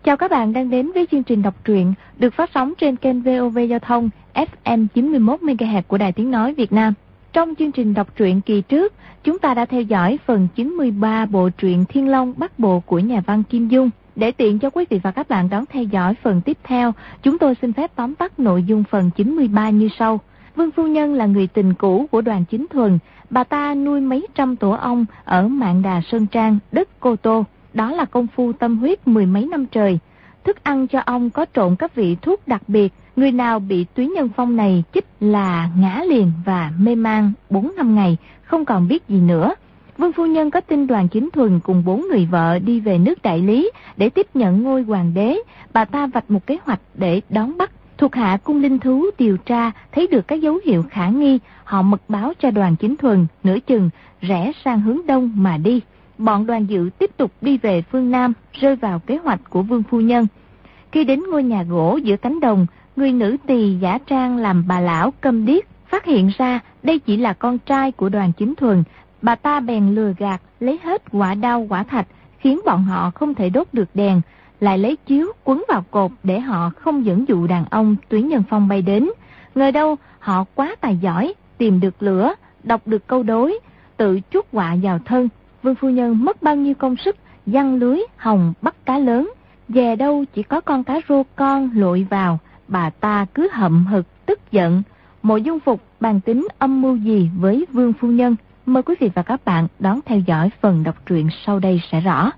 Chào các bạn đang đến với chương trình đọc truyện được phát sóng trên kênh VOV Giao thông FM 91 MHz của Đài Tiếng nói Việt Nam. Trong chương trình đọc truyện kỳ trước, chúng ta đã theo dõi phần 93 bộ truyện Thiên Long Bắc Bộ của nhà văn Kim Dung. Để tiện cho quý vị và các bạn đón theo dõi phần tiếp theo, chúng tôi xin phép tóm tắt nội dung phần 93 như sau. Vương phu nhân là người tình cũ của Đoàn Chính Thuần. Bà ta nuôi mấy trăm tổ ong ở Mạn Đà Sơn Trang, đất Cô Tô. Đó là công phu tâm huyết mười mấy năm trời. Thức ăn cho ong có trộn các vị thuốc đặc biệt. Người nào bị túy nhân phong này chích là ngã liền và mê man 4-5 ngày, không còn biết gì nữa. Vương phu nhân có tin Đoàn Chính Thuần cùng 4 người vợ đi về nước Đại Lý để tiếp nhận ngôi hoàng đế. Bà ta vạch một kế hoạch để đón bắt. Thuộc hạ cung linh thú điều tra thấy được các dấu hiệu khả nghi, họ mật báo cho Đoàn Chính Thuần, nửa chừng rẽ sang hướng đông mà đi. Bọn Đoàn Dự tiếp tục đi về phương Nam, rơi vào kế hoạch của Vương phu nhân. Khi đến ngôi nhà gỗ giữa cánh đồng, người nữ tỳ giả trang làm bà lão câm điếc, phát hiện ra đây chỉ là con trai của Đoàn Chính Thuần. Bà ta bèn lừa gạt, lấy hết quả đao quả thạch, khiến bọn họ không thể đốt được đèn, lại lấy chiếu quấn vào cột để họ không dẫn dụ đàn ông túy nhân phong bay đến. Ngờ đâu họ quá tài giỏi, tìm được lửa, đọc được câu đối, tự chuốc họa vào thân. Vương phu nhân mất bao nhiêu công sức giăng lưới hồng bắt cá lớn, về đâu chỉ có con cá rô con lội vào. Bà ta cứ hậm hực tức giận. Mộ Dung Phục bàn tính âm mưu gì với Vương phu nhân? Mời quý vị và các bạn đón theo dõi phần đọc truyện sau đây sẽ rõ.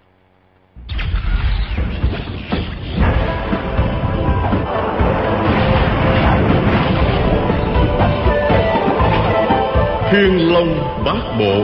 Thiên Long Bát Bộ.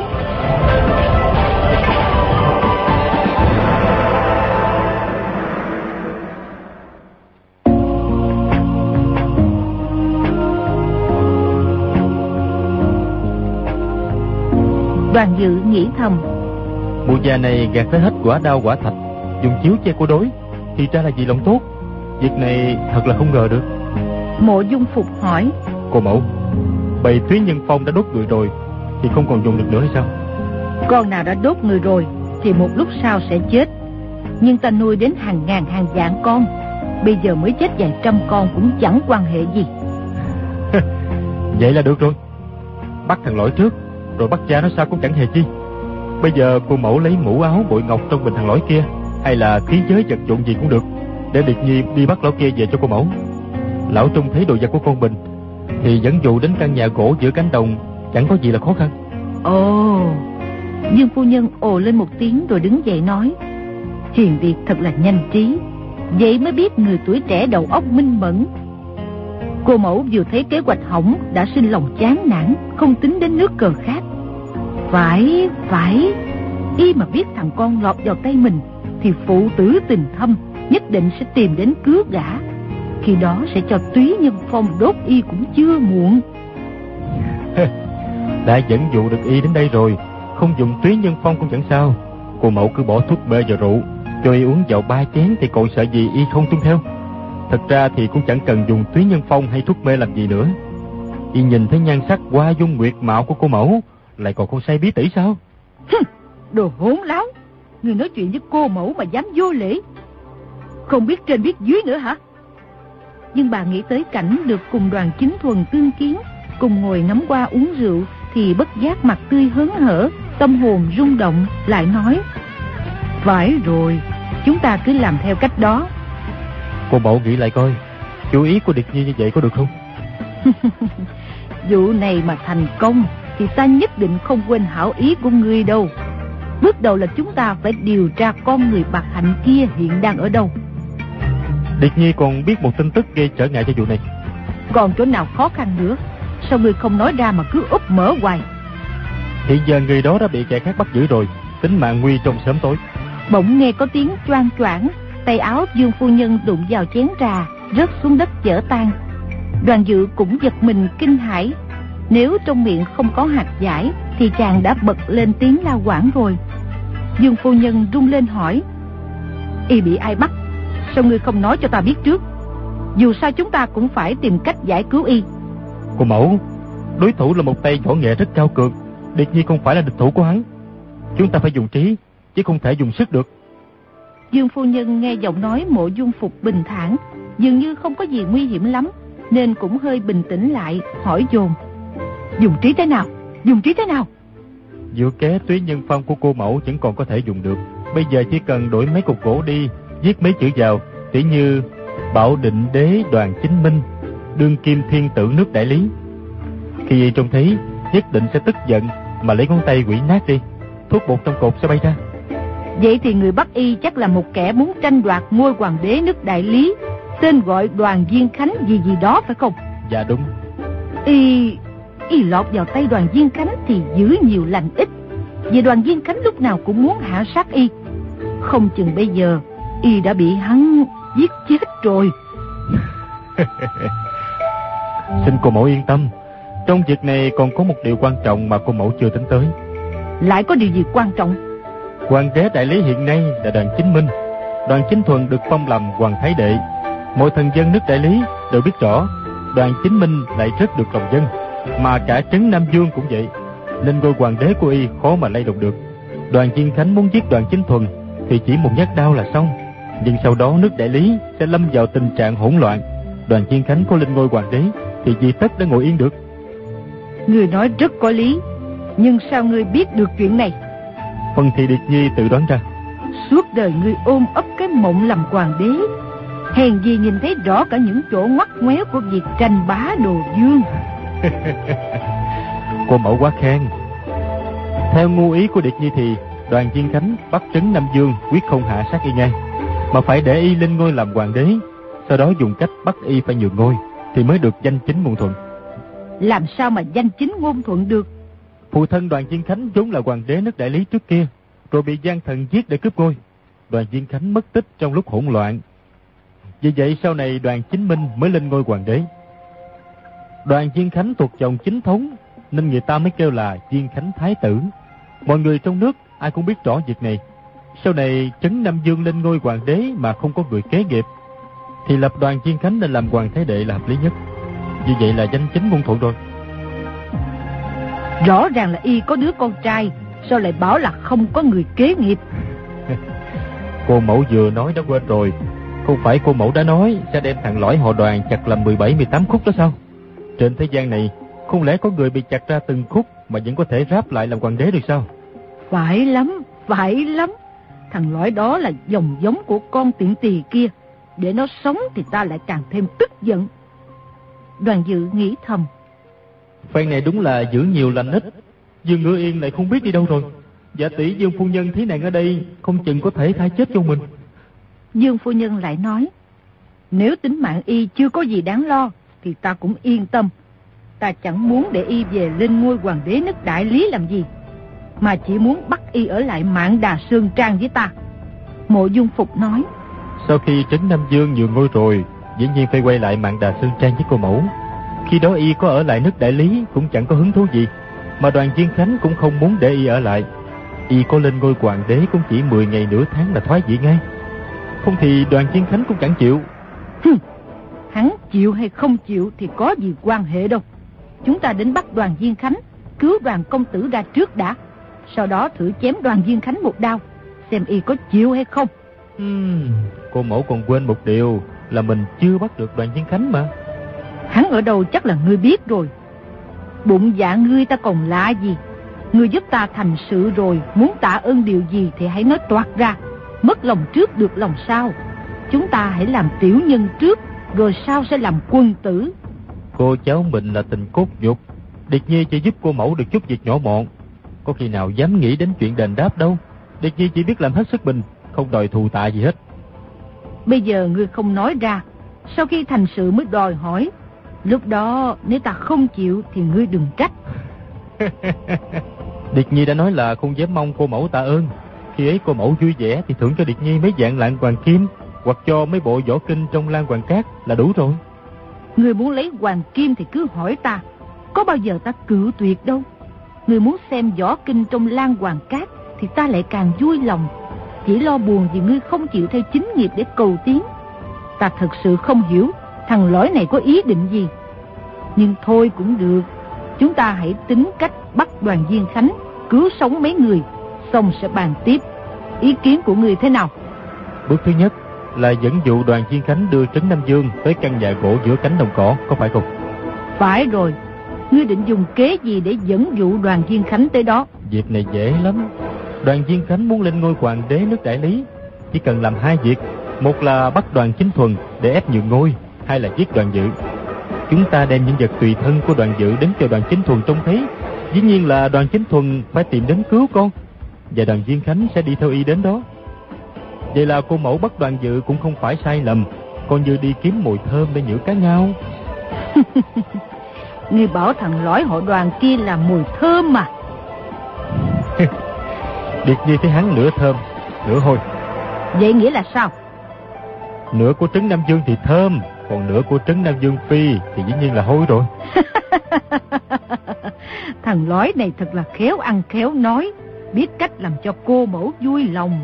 Đoàn Dự nghĩ thầm, mụ già này gạt tới hết quả đao quả thạch, dùng chiếu che cô đối, thì ra là vì lòng tốt. Việc này thật là không ngờ được. Mộ Dung Phục hỏi, cô mẫu, bầy túy nhân phong đã đốt người rồi thì không còn dùng được nữa hay sao? Con nào đã đốt người rồi thì một lúc sau sẽ chết. Nhưng ta nuôi đến hàng ngàn hàng vạn con, bây giờ mới chết vài trăm con cũng chẳng quan hệ gì. Vậy là được rồi. Bắt thằng lõi trước, rồi bắt cha nó sao cũng chẳng hề chi. Bây giờ cô mẫu lấy mũ áo bội ngọc trong bình thằng lõi kia, hay là khí giới vật dụng gì cũng được, để Điệt Nhi đi bắt lão kia về cho cô mẫu. Lão trông thấy đồ vật của con mình thì dẫn dụ đến căn nhà gỗ giữa cánh đồng, chẳng có gì là khó khăn. Ồ. Dương phu nhân ồ lên một tiếng rồi đứng dậy nói, Hiền Điệt thật là nhanh trí, vậy mới biết người tuổi trẻ đầu óc minh mẫn. Cô mẫu vừa thấy kế hoạch hỏng đã sinh lòng chán nản, không tính đến nước cờ khác. Phải, y mà biết thằng con lọt vào tay mình thì phụ tử tình thâm, nhất định sẽ tìm đến cướp gã. Khi đó sẽ cho túy nhân phong đốt y cũng chưa muộn. Đã dẫn dụ được y đến đây rồi, không dùng túy nhân phong cũng chẳng sao. Cô mẫu cứ bỏ thuốc mê vào rượu, cho y uống vào 3 chén thì còn sợ gì y không tuân theo. Thật ra thì cũng chẳng cần dùng túy nhân phong hay thuốc mê làm gì nữa. Y nhìn thấy nhan sắc hoa dung nguyệt mạo của cô mẫu, lại còn không say bí tỉ sao? Đồ hỗn láo, người nói chuyện với cô mẫu mà dám vô lễ, không biết trên biết dưới nữa hả? Nhưng bà nghĩ tới cảnh được cùng Đoàn Chính Thuần tương kiến, cùng ngồi ngắm hoa uống rượu, thì bất giác mặt tươi hớn hở, tâm hồn rung động, lại nói, phải rồi, chúng ta cứ làm theo cách đó. Cô mẫu nghĩ lại coi, chú ý của Điệt Nhi như vậy có được không? Vụ này mà thành công thì ta nhất định không quên hảo ý của ngươi đâu. Bước đầu là chúng ta phải điều tra con người bạc hạnh kia hiện đang ở đâu. Điệt Nhi còn biết một tin tức gây trở ngại cho vụ này. Còn chỗ nào khó khăn nữa? Sao ngươi không nói ra mà cứ úp mở hoài? Hiện giờ người đó đã bị kẻ khác bắt giữ rồi, tính mạng nguy trong sớm tối. Bỗng nghe có tiếng choang choảng, tay áo Dương phu nhân đụng vào chén trà, rớt xuống đất vỡ tan. Đoàn Dự cũng giật mình kinh hãi. Nếu trong miệng không có hạt giải thì chàng đã bật lên tiếng la quảng rồi. Dương phu nhân run lên hỏi, y bị ai bắt? Sao ngươi không nói cho ta biết trước? Dù sao chúng ta cũng phải tìm cách giải cứu y. Cô mẫu, đối thủ là một tay võ nghệ rất cao cường, Điệt Nhi không phải là địch thủ của hắn. Chúng ta phải dùng trí, chứ không thể dùng sức được. Dương phu nhân nghe giọng nói Mộ Dung Phục bình thản, dường như không có gì nguy hiểm lắm, nên cũng hơi bình tĩnh lại, hỏi dồn: dùng trí thế nào? Dùng trí thế nào? Diệu kế túy nhân phong của cô mẫu vẫn còn có thể dùng được. Bây giờ chỉ cần đổi mấy cục gỗ đi, viết mấy chữ vào, tỉ như Bảo Định Đế Đoàn Chính Minh, đương kim thiên tử nước Đại Lý. Khi y trông thấy, nhất định sẽ tức giận mà lấy ngón tay quỷ nát đi, thuốc bột trong cột sẽ bay ra. Vậy thì người Bắc Y chắc là một kẻ muốn tranh đoạt ngôi hoàng đế nước Đại Lý, tên gọi Đoàn Viên Khánh gì gì đó phải không? Dạ đúng. Y lọt vào tay Đoàn Viên Khánh thì giữ nhiều lành ít, vì Đoàn Viên Khánh lúc nào cũng muốn hạ sát y. Không chừng bây giờ y đã bị hắn giết chết rồi. Xin cô mẫu yên tâm, trong việc này còn có một điều quan trọng mà cô mẫu chưa tính tới. Lại có điều gì quan trọng? Hoàng đế Đại Lý hiện nay là Đoàn Chính Minh. Đoàn Chính Thuần được phong làm hoàng thái đệ. Mọi thần dân nước Đại Lý đều biết rõ Đoàn Chính Minh lại rất được lòng dân, mà cả trấn Nam Dương cũng vậy, nên ngôi hoàng đế của y khó mà lay động được. Đoàn Viên Khánh muốn giết Đoàn Chính Thuần thì chỉ một nhát đao là xong, nhưng sau đó nước Đại Lý sẽ lâm vào tình trạng hỗn loạn. Đoàn Viên Khánh có lên ngôi hoàng đế thì vì tất đã ngồi yên được. Người nói rất có lý, nhưng sao ngươi biết được chuyện này? Phần thì Điệt Nhi tự đoán ra. Suốt đời ngươi ôm ấp cái mộng làm hoàng đế, hèn gì nhìn thấy rõ cả những chỗ ngoắt ngoéo của việc tranh bá đồ dương. Cô mẫu quá khen. Theo ngu ý của Điệt Nhi thì Đoàn Viên Khánh bắt trấn Nam Dương quyết không hạ sát y ngay, mà phải để y lên ngôi làm hoàng đế, sau đó dùng cách bắt y phải nhường ngôi thì mới được danh chính ngôn thuận. Làm sao mà danh chính ngôn thuận được? Phụ thân Đoàn Viên Khánh vốn là hoàng đế nước Đại Lý trước kia, rồi bị gian thần giết để cướp ngôi. Đoàn Viên Khánh mất tích trong lúc hỗn loạn, vì vậy sau này Đoàn Chính Minh mới lên ngôi hoàng đế. Đoàn Viên Khánh thuộc dòng chính thống nên người ta mới kêu là Viên Khánh Thái tử. Mọi người trong nước ai cũng biết rõ việc này. Sau này trấn Nam Dương lên ngôi hoàng đế mà không có người kế nghiệp, thì lập Đoàn Viên Khánh lên làm hoàng thái đệ là hợp lý nhất. Như vậy là danh chính ngôn thuận rồi. Rõ ràng là y có đứa con trai, sao lại bảo là không có người kế nghiệp? Cô mẫu vừa nói đã quên rồi. Không phải cô mẫu đã nói sẽ đem thằng lõi họ Đoàn chặt làm 17-18 khúc đó sao? Trên thế gian này không lẽ có người bị chặt ra từng khúc mà vẫn có thể ráp lại làm hoàng đế được sao? Phải lắm, phải lắm. Thằng lõi đó là dòng giống của con tiện tỳ kia, để nó sống thì ta lại càng thêm tức giận. Đoàn Dự nghĩ thầm, phen này đúng là giữ nhiều lành ít. Dương Ngữ Yên lại không biết đi đâu rồi. Dạ tỷ Dương phu nhân thấy nàng ở đây, không chừng có thể tha chết cho mình. Dương phu nhân lại nói, nếu tính mạng y chưa có gì đáng lo thì ta cũng yên tâm. Ta chẳng muốn để y về lên ngôi hoàng đế nước Đại Lý làm gì, mà chỉ muốn bắt y ở lại Mạn Đà Sơn Trang với ta. Mộ Dung Phục nói, sau khi trấn Nam Dương nhường ngôi rồi, dĩ nhiên phải quay lại Mạn Đà Sơn Trang với cô mẫu. Khi đó y có ở lại nước Đại Lý cũng chẳng có hứng thú gì, mà Đoàn Viên Khánh cũng không muốn để y ở lại. Y có lên ngôi hoàng đế cũng chỉ 10 ngày nửa tháng là thoái vị ngay. Không thì Đoàn Viên Khánh cũng chẳng chịu. Hắn chịu hay không chịu thì có gì quan hệ đâu. Chúng ta đến bắt Đoàn Viên Khánh, cứu Đoàn công tử ra trước đã, sau đó thử chém Đoàn Viên Khánh một đao, xem y có chịu hay không. Cô mẫu còn quên một điều là mình chưa bắt được Đoàn Viên Khánh mà. Hắn ở đâu chắc là ngươi biết rồi. Bụng dạ ngươi ta còn lạ gì. Ngươi giúp ta thành sự rồi, muốn tạ ơn điều gì thì hãy nói toạc ra. Mất lòng trước được lòng sau. Chúng ta hãy làm tiểu nhân trước, rồi sau sẽ làm quân tử. Cô cháu mình là tình cốt nhục, Điệt Nhi chỉ giúp cô mẫu được chút việc nhỏ mọn, có khi nào dám nghĩ đến chuyện đền đáp đâu. Điệt Nhi chỉ biết làm hết sức mình, không đòi thù tạ gì hết. Bây giờ ngươi không nói ra, sau khi thành sự mới đòi hỏi. Lúc đó nếu ta không chịu thì ngươi đừng trách. Điệt Nhi đã nói là không dám mong cô mẫu tạ ơn. Khi ấy cô mẫu vui vẻ thì thưởng cho Điệt Nhi mấy vạn lạng hoàng kim, hoặc cho mấy bộ võ kinh trong Lan Hoàng Cát là đủ rồi. Ngươi muốn lấy hoàng kim thì cứ hỏi ta, có bao giờ ta cự tuyệt đâu. Ngươi muốn xem võ kinh trong Lan Hoàng Cát thì ta lại càng vui lòng. Chỉ lo buồn vì ngươi không chịu theo chính nghiệp để cầu tiến. Ta thật sự không hiểu thằng lõi này có ý định gì. Nhưng thôi cũng được, chúng ta hãy tính cách bắt Đoàn Viên Khánh, cứu sống mấy người, xong sẽ bàn tiếp. Ý kiến của ngươi thế nào? Bước thứ nhất là dẫn dụ đoàn Viên Khánh đưa Trấn Nam Dương tới căn nhà gỗ giữa cánh đồng cỏ, có phải không? Phải rồi. Ngươi định dùng kế gì để dẫn dụ đoàn Viên Khánh tới đó? Việc này dễ lắm. Đoàn Viên Khánh muốn lên ngôi hoàng đế nước Đại Lý, chỉ cần làm 2 việc. Một là bắt Đoàn Chính Thuần để ép nhường ngôi, hai là giết Đoàn Dự. Chúng ta đem những vật tùy thân của Đoàn Dự đến cho Đoàn Chính Thuần trông thấy. Dĩ nhiên là Đoàn Chính Thuần phải tìm đến cứu con, và Đoàn Viên Khánh sẽ đi theo y đến đó. Vậy là cô mẫu bắt Đoàn Dự cũng không phải sai lầm, còn như đi kiếm mùi thơm để nhử cá ngao. Ngươi bảo thằng lõi họ Đoàn kia là mùi thơm mà. Điệt Nhi thấy hắn nửa thơm, nửa hôi. Vậy nghĩa là sao? Nửa của Trấn Nam Dương thì thơm, còn nửa của Trấn Nam Dương Phi thì dĩ nhiên là hôi rồi. Thằng lõi này thật là khéo ăn khéo nói, biết cách làm cho cô mẫu vui lòng.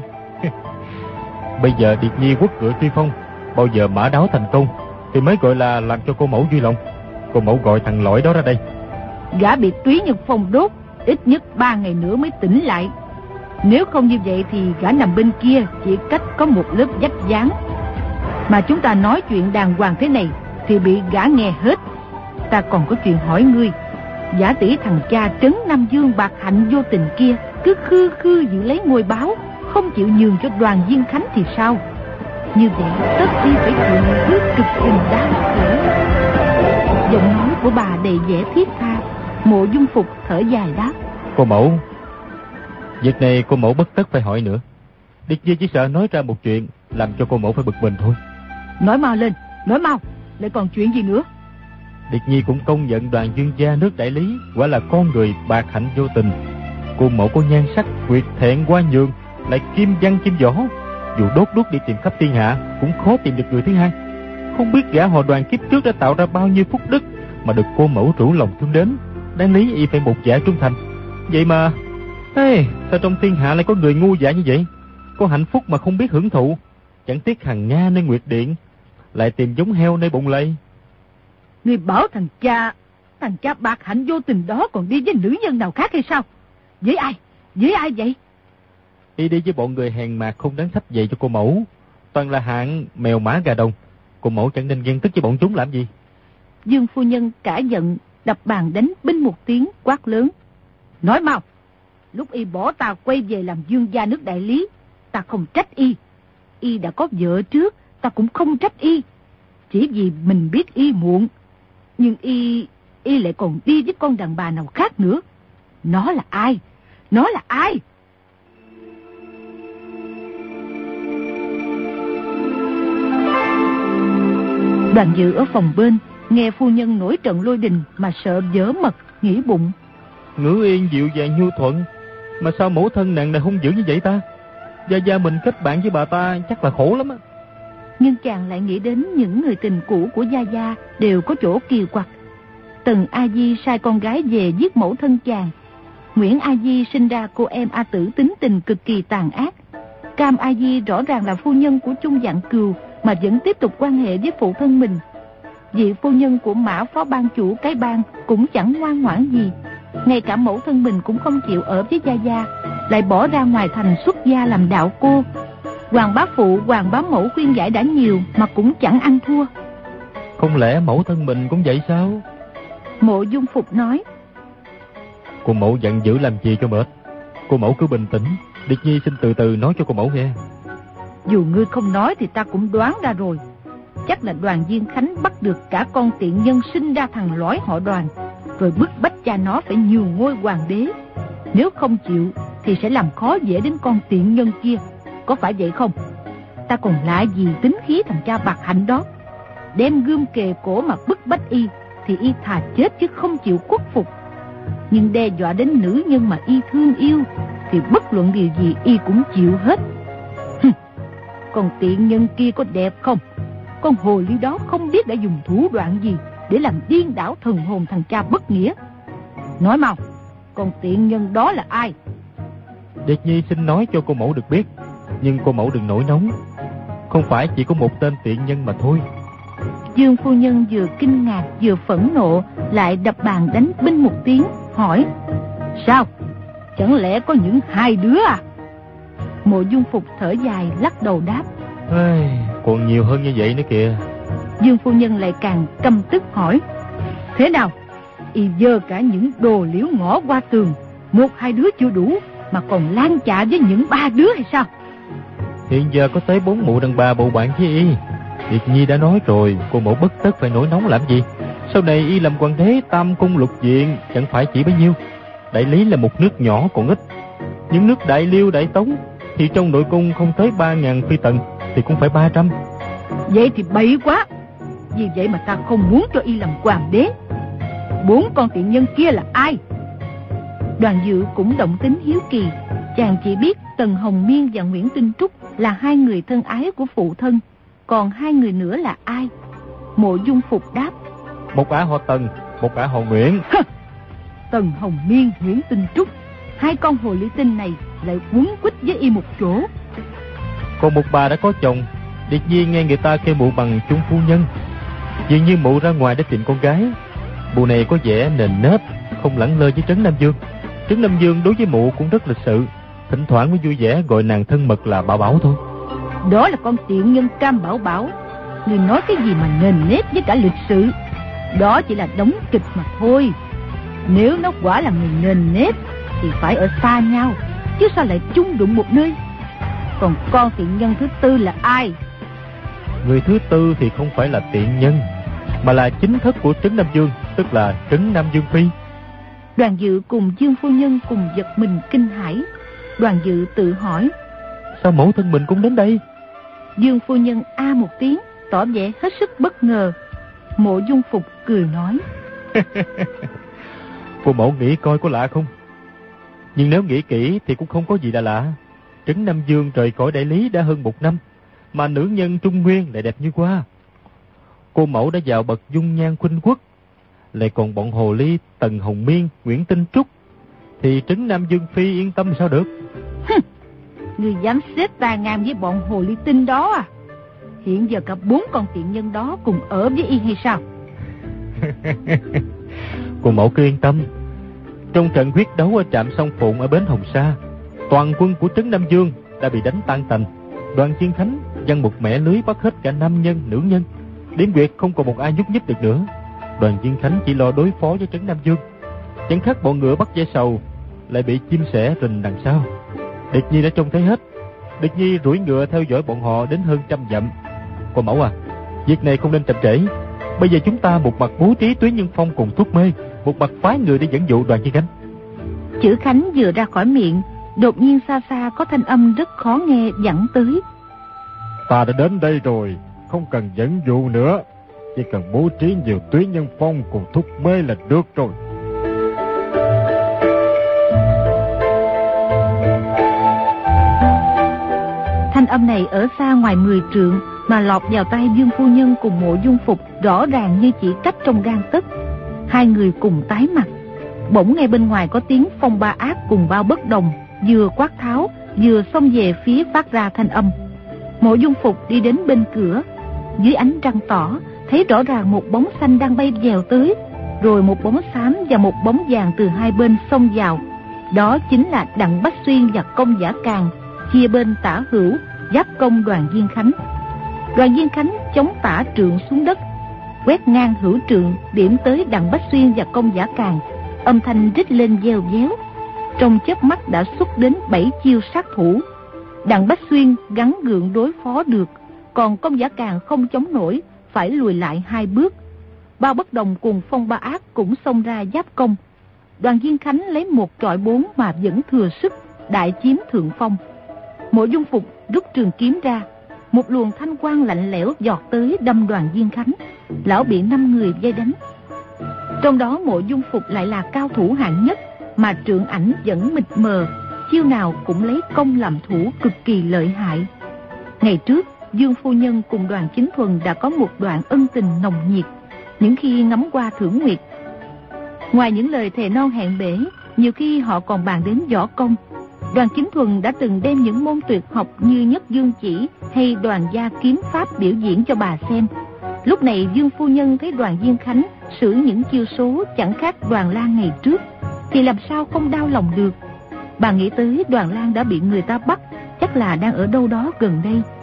Bây giờ Điệt Nhi quất ngựa truy phong, bao giờ mã đáo thành công thì mới gọi là làm cho cô mẫu vui lòng. Cô mẫu gọi thằng lõi đó ra đây. Gã bị Túy Nhật Phong đốt, ít nhất 3 ngày nữa mới tỉnh lại. Nếu không như vậy thì gã nằm bên kia chỉ cách có một lớp vách dán. Mà chúng ta nói chuyện đàng hoàng thế này thì bị gã nghe hết. Ta còn có chuyện hỏi ngươi. Giả tỷ thằng cha Trấn Nam Dương Bạc Hạnh vô tình kia cứ khư khư giữ lấy ngôi báo, không chịu nhường cho Đoàn Viên Khánh thì sao? Như vậy tất nhiên phải chịu bước cực hình đáng khổ. Giọng nói của bà đầy vẻ thiết tha. Mộ Dung Phục thở dài đáp: Cô mẫu, việc này cô mẫu bất tất phải hỏi nữa. Điệt Nhi chỉ sợ nói ra một chuyện làm cho cô mẫu phải bực mình thôi. Nói mau lên, nói mau. Lại còn chuyện gì nữa? Điệt Nhi cũng công nhận Đoàn Dương gia nước Đại Lý quả là con người bạc hạnh vô tình. Cô mẫu có nhan sắc quyệt thẹn qua nhường, lại kim văn kim võ, dù đốt đuốc đi tìm khắp thiên hạ cũng khó tìm được người thứ hai. Không biết gã họ Đoàn kiếp trước đã tạo ra bao nhiêu phúc đức mà được cô mẫu rủ lòng thương đến. Đáng lý y phải một dạ trung thành. Vậy mà sao trong thiên hạ lại có người ngu dại như vậy? Có hạnh phúc mà không biết hưởng thụ, chẳng tiếc hằng nga nơi nguyệt điện, lại tìm giống heo nơi bụng lầy. Ngươi bảo thằng cha bạc hạnh vô tình đó còn đi với nữ nhân nào khác hay sao? Với ai vậy? Y đi với bọn người hèn mạt không đáng sách vậy cho cô mẫu, toàn là hạng mèo mã gà đồng. Cô mẫu chẳng nên ghen tức với bọn chúng làm gì. Dương phu nhân cả giận, đập bàn đánh binh một tiếng, quát lớn: Nói mau! Lúc y bỏ ta quay về làm dương gia nước Đại Lý, ta không trách y. Y đã có vợ trước, ta cũng không trách y. Chỉ vì mình biết y muộn. Nhưng y lại còn đi với con đàn bà nào khác nữa. Nó là ai? Đoàn Dự ở phòng bên, nghe phu nhân nổi trận lôi đình mà sợ vỡ mật, nghĩ bụng: Ngữ yên dịu dàng nhu thuận, mà sao mẫu thân nàng lại hung dữ như vậy ta? Gia mình kết bạn với bà ta chắc là khổ lắm á. Nhưng chàng lại nghĩ đến những người tình cũ của Gia đều có chỗ kỳ quặc. Tần A Di sai con gái về giết mẫu thân chàng. Nguyễn A Di sinh ra cô em A Tử tính tình cực kỳ tàn ác. Cam A Di rõ ràng là phu nhân của Chung Vạn Cừu mà vẫn tiếp tục quan hệ với phụ thân mình. Vị phu nhân của Mã phó ban chủ cái bang cũng chẳng ngoan ngoãn gì. Ngay cả mẫu thân mình cũng không chịu ở với Gia, lại bỏ ra ngoài thành xuất gia làm đạo cô. Hoàng bá phụ, hoàng bá mẫu khuyên giải đã nhiều mà cũng chẳng ăn thua. Không lẽ mẫu thân mình cũng vậy sao? Mộ Dung Phục nói: Cô mẫu giận dữ làm gì cho mệt. Cô mẫu cứ bình tĩnh, Điệt Nhi xin từ từ nói cho cô mẫu nghe. Dù ngươi không nói thì ta cũng đoán ra rồi. Chắc là Đoàn Viên Khánh bắt được cả con tiện nhân sinh ra thằng lõi họ Đoàn, rồi bức bách cha nó phải nhường ngôi hoàng đế. Nếu không chịu thì sẽ làm khó dễ đến con tiện nhân kia. Có phải vậy không? Ta còn lạ gì tính khí thằng cha bạc hạnh đó. Đem gươm kề cổ mà bức bách y thì y thà chết chứ không chịu khuất phục. Nhưng đe dọa đến nữ nhân mà y thương yêu thì bất luận điều gì y cũng chịu hết. Còn tiện nhân kia có đẹp không? Con hồ ly đó không biết đã dùng thủ đoạn gì để làm điên đảo thần hồn thằng cha bất nghĩa. Nói mau, con tiện nhân đó là ai? Điệt Nhi xin nói cho cô mẫu được biết, nhưng cô mẫu đừng nổi nóng. Không phải chỉ có một tên tiện nhân mà thôi. Dương phu nhân vừa kinh ngạc vừa phẫn nộ, lại đập bàn đánh binh một tiếng, hỏi: Sao? Chẳng lẽ có những hai đứa à? Mộ Dung Phục thở dài lắc đầu đáp: Còn nhiều hơn như vậy nữa kìa. Dương phu nhân lại càng căm tức hỏi: thế nào, y dơ cả những đồ liễu ngõ qua tường, 1-2 đứa chưa đủ mà còn lan chạ với những 3 đứa hay sao? Hiện giờ có tới 4 mụ đàn bà bầu bạn với y. Điệt Nhi đã nói rồi, cô mẫu bất tất phải nổi nóng làm gì. Sau này y làm hoàng đế tam cung lục viện, chẳng phải chỉ bấy nhiêu. Đại Lý là một nước nhỏ còn ít. Những nước Đại Liêu, Đại Tống thì trong nội cung không tới 3.000 phi tần, thì cũng phải 300. Vậy thì bậy quá. Vì vậy mà ta không muốn cho y làm hoàng đế. 4 con tiện nhân kia là ai? Đoàn Dự cũng động tính hiếu kỳ. Chàng chỉ biết Tần Hồng Miên và Nguyễn Tinh Trúc là 2 người thân ái của phụ thân. Còn 2 người nữa là ai? Mộ Dung Phục đáp: một ả họ Tần, một ả họ Nguyễn. Tần Hồng Miên, Nguyễn Tinh Trúc, 2 con hồ ly tinh này lại quấn quýt với y một chỗ. Còn một bà đã có chồng, Điệt Nhi nghe người ta kêu mụ bằng Trung phu nhân. Dường như mụ ra ngoài để tìm con gái. Mụ này có vẻ nền nếp, không lẳng lơ với Trấn Nam Dương. Trấn Nam Dương đối với mụ cũng rất lịch sự, thỉnh thoảng mới vui vẻ gọi nàng thân mật là Bảo Bảo thôi. Đó là con tiện nhân Cam Bảo Bảo. Người nói cái gì mà nền nếp với cả lịch sự? Đó chỉ là đóng kịch mà thôi. Nếu nó quả là người nền nếp thì phải ở xa nhau, chứ sao lại chung đụng một nơi? Còn con tiện nhân thứ tư là ai? Người thứ tư thì không phải là tiện nhân, mà là chính thất của Trấn Nam Dương, tức là Trấn Nam Dương Phi. Đoàn Dự cùng Dương phu nhân cùng giật mình kinh hãi. Đoàn Dự tự hỏi: sao mẫu thân mình cũng đến đây? Dương phu nhân a một tiếng, tỏ vẻ hết sức bất ngờ. Mộ Dung Phục cười nói: cô mẫu nghĩ coi có lạ không? Nhưng nếu nghĩ kỹ thì cũng không có gì là lạ. Trấn Nam Dương rời khỏi Đại Lý đã hơn 1 năm, mà nữ nhân Trung Nguyên lại đẹp như hoa. Cô mẫu đã vào bậc dung nhan khuynh quốc, lại còn bọn hồ ly Tần Hồng Miên, Nguyễn Tinh Trúc, thì Trấn Nam Dương Phi yên tâm sao được? Ngươi dám xếp ta ngang với bọn hồ ly tinh đó à? Hiện giờ cả 4 con tiện nhân đó cùng ở với y hay sao? Cô mẫu cứ yên tâm. Trong trận huyết đấu ở trạm Sông Phụng ở bến Hồng Sa, toàn quân của Trấn Nam Dương đã bị đánh tan tành. Đoàn Diên Khánh giăng một mẻ lưới bắt hết cả nam nhân, nữ nhân, đến quyệt không còn một ai nhúc nhích được nữa. Đoàn Diên Khánh chỉ lo đối phó với Trấn Nam Dương. Chẳng khác bọn ngựa bắt dây sầu lại bị chim sẻ rình đằng sau. Điệt Nhi đã trông thấy hết. Điệt Nhi đuổi ngựa theo dõi bọn họ đến hơn 100 dặm. Cô mẫu à, việc này không nên chậm trễ. Bây giờ chúng ta một mặt bố trí Túy Nhân Phong cùng thuốc mê, một mặt phái người để dẫn dụ Đoàn Diên Khánh. Chữ Khánh vừa ra khỏi miệng, đột nhiên xa xa có thanh âm rất khó nghe vẳng tới: ta đã đến đây rồi, không cần dẫn dụ nữa, chỉ cần bố trí nhiều Túy Nhân Phong cùng thuốc mê là được rồi. Thanh âm này ở xa ngoài 10 trượng mà lọt vào tai Dương phu nhân cùng Mộ Dung Phục rõ ràng như chỉ cách trong gang tấc. 2 người cùng tái mặt. Bỗng nghe bên ngoài có tiếng Phong Ba Ác cùng Bao Bất Đồng vừa quát tháo vừa xông về phía phát ra thanh âm. Mộ Dung Phục đi đến bên cửa, dưới ánh trăng tỏ thấy rõ ràng một bóng xanh đang bay vèo tới, rồi một bóng xám và một bóng vàng từ hai bên xông vào. Đó chính là Đặng Bách Xuyên và Công Giả Càn, chia bên tả hữu giáp công Đoàn Diên Khánh. Đoàn Diên Khánh chống tả trượng xuống đất, quét ngang hữu trượng điểm tới Đặng Bách Xuyên và Công Giả Càn, âm thanh rít lên veo véo. Trong chớp mắt đã xuất đến 7 chiêu sát thủ. Đặng Bách Xuyên gắng gượng đối phó được, còn Công Giả Càn không chống nổi, phải lùi lại 2 bước. Bao Bất Đồng cùng Phong Ba Ác cũng xông ra giáp công. Đoàn Diên Khánh lấy 1 trọi 4 mà vẫn thừa sức, đại chiếm thượng phong. Mộ Dung Phục rút trường kiếm ra, một luồng thanh quang lạnh lẽo giọt tới đâm Đoàn Diên Khánh. Lão bị 5 người vây đánh. Trong đó Mộ Dung Phục lại là cao thủ hạng nhất, mà trượng ảnh vẫn mịt mờ, chiêu nào cũng lấy công làm thủ cực kỳ lợi hại. Ngày trước Dương phu nhân cùng Đoàn Chính Thuần đã có một đoạn ân tình nồng nhiệt. Những khi ngắm qua thưởng nguyệt, ngoài những lời thề non hẹn bể, nhiều khi họ còn bàn đến võ công. Đoàn Chính Thuần đã từng đem những môn tuyệt học như Nhất Dương Chỉ hay Đoàn Gia Kiếm Pháp biểu diễn cho bà xem. Lúc này Dương phu nhân thấy Đoàn Diên Khánh sử những chiêu số chẳng khác Đoàn Lan ngày trước, thì làm sao không đau lòng được. Bà nghĩ tới Đoàn Lan đã bị người ta bắt, chắc là đang ở đâu đó gần đây.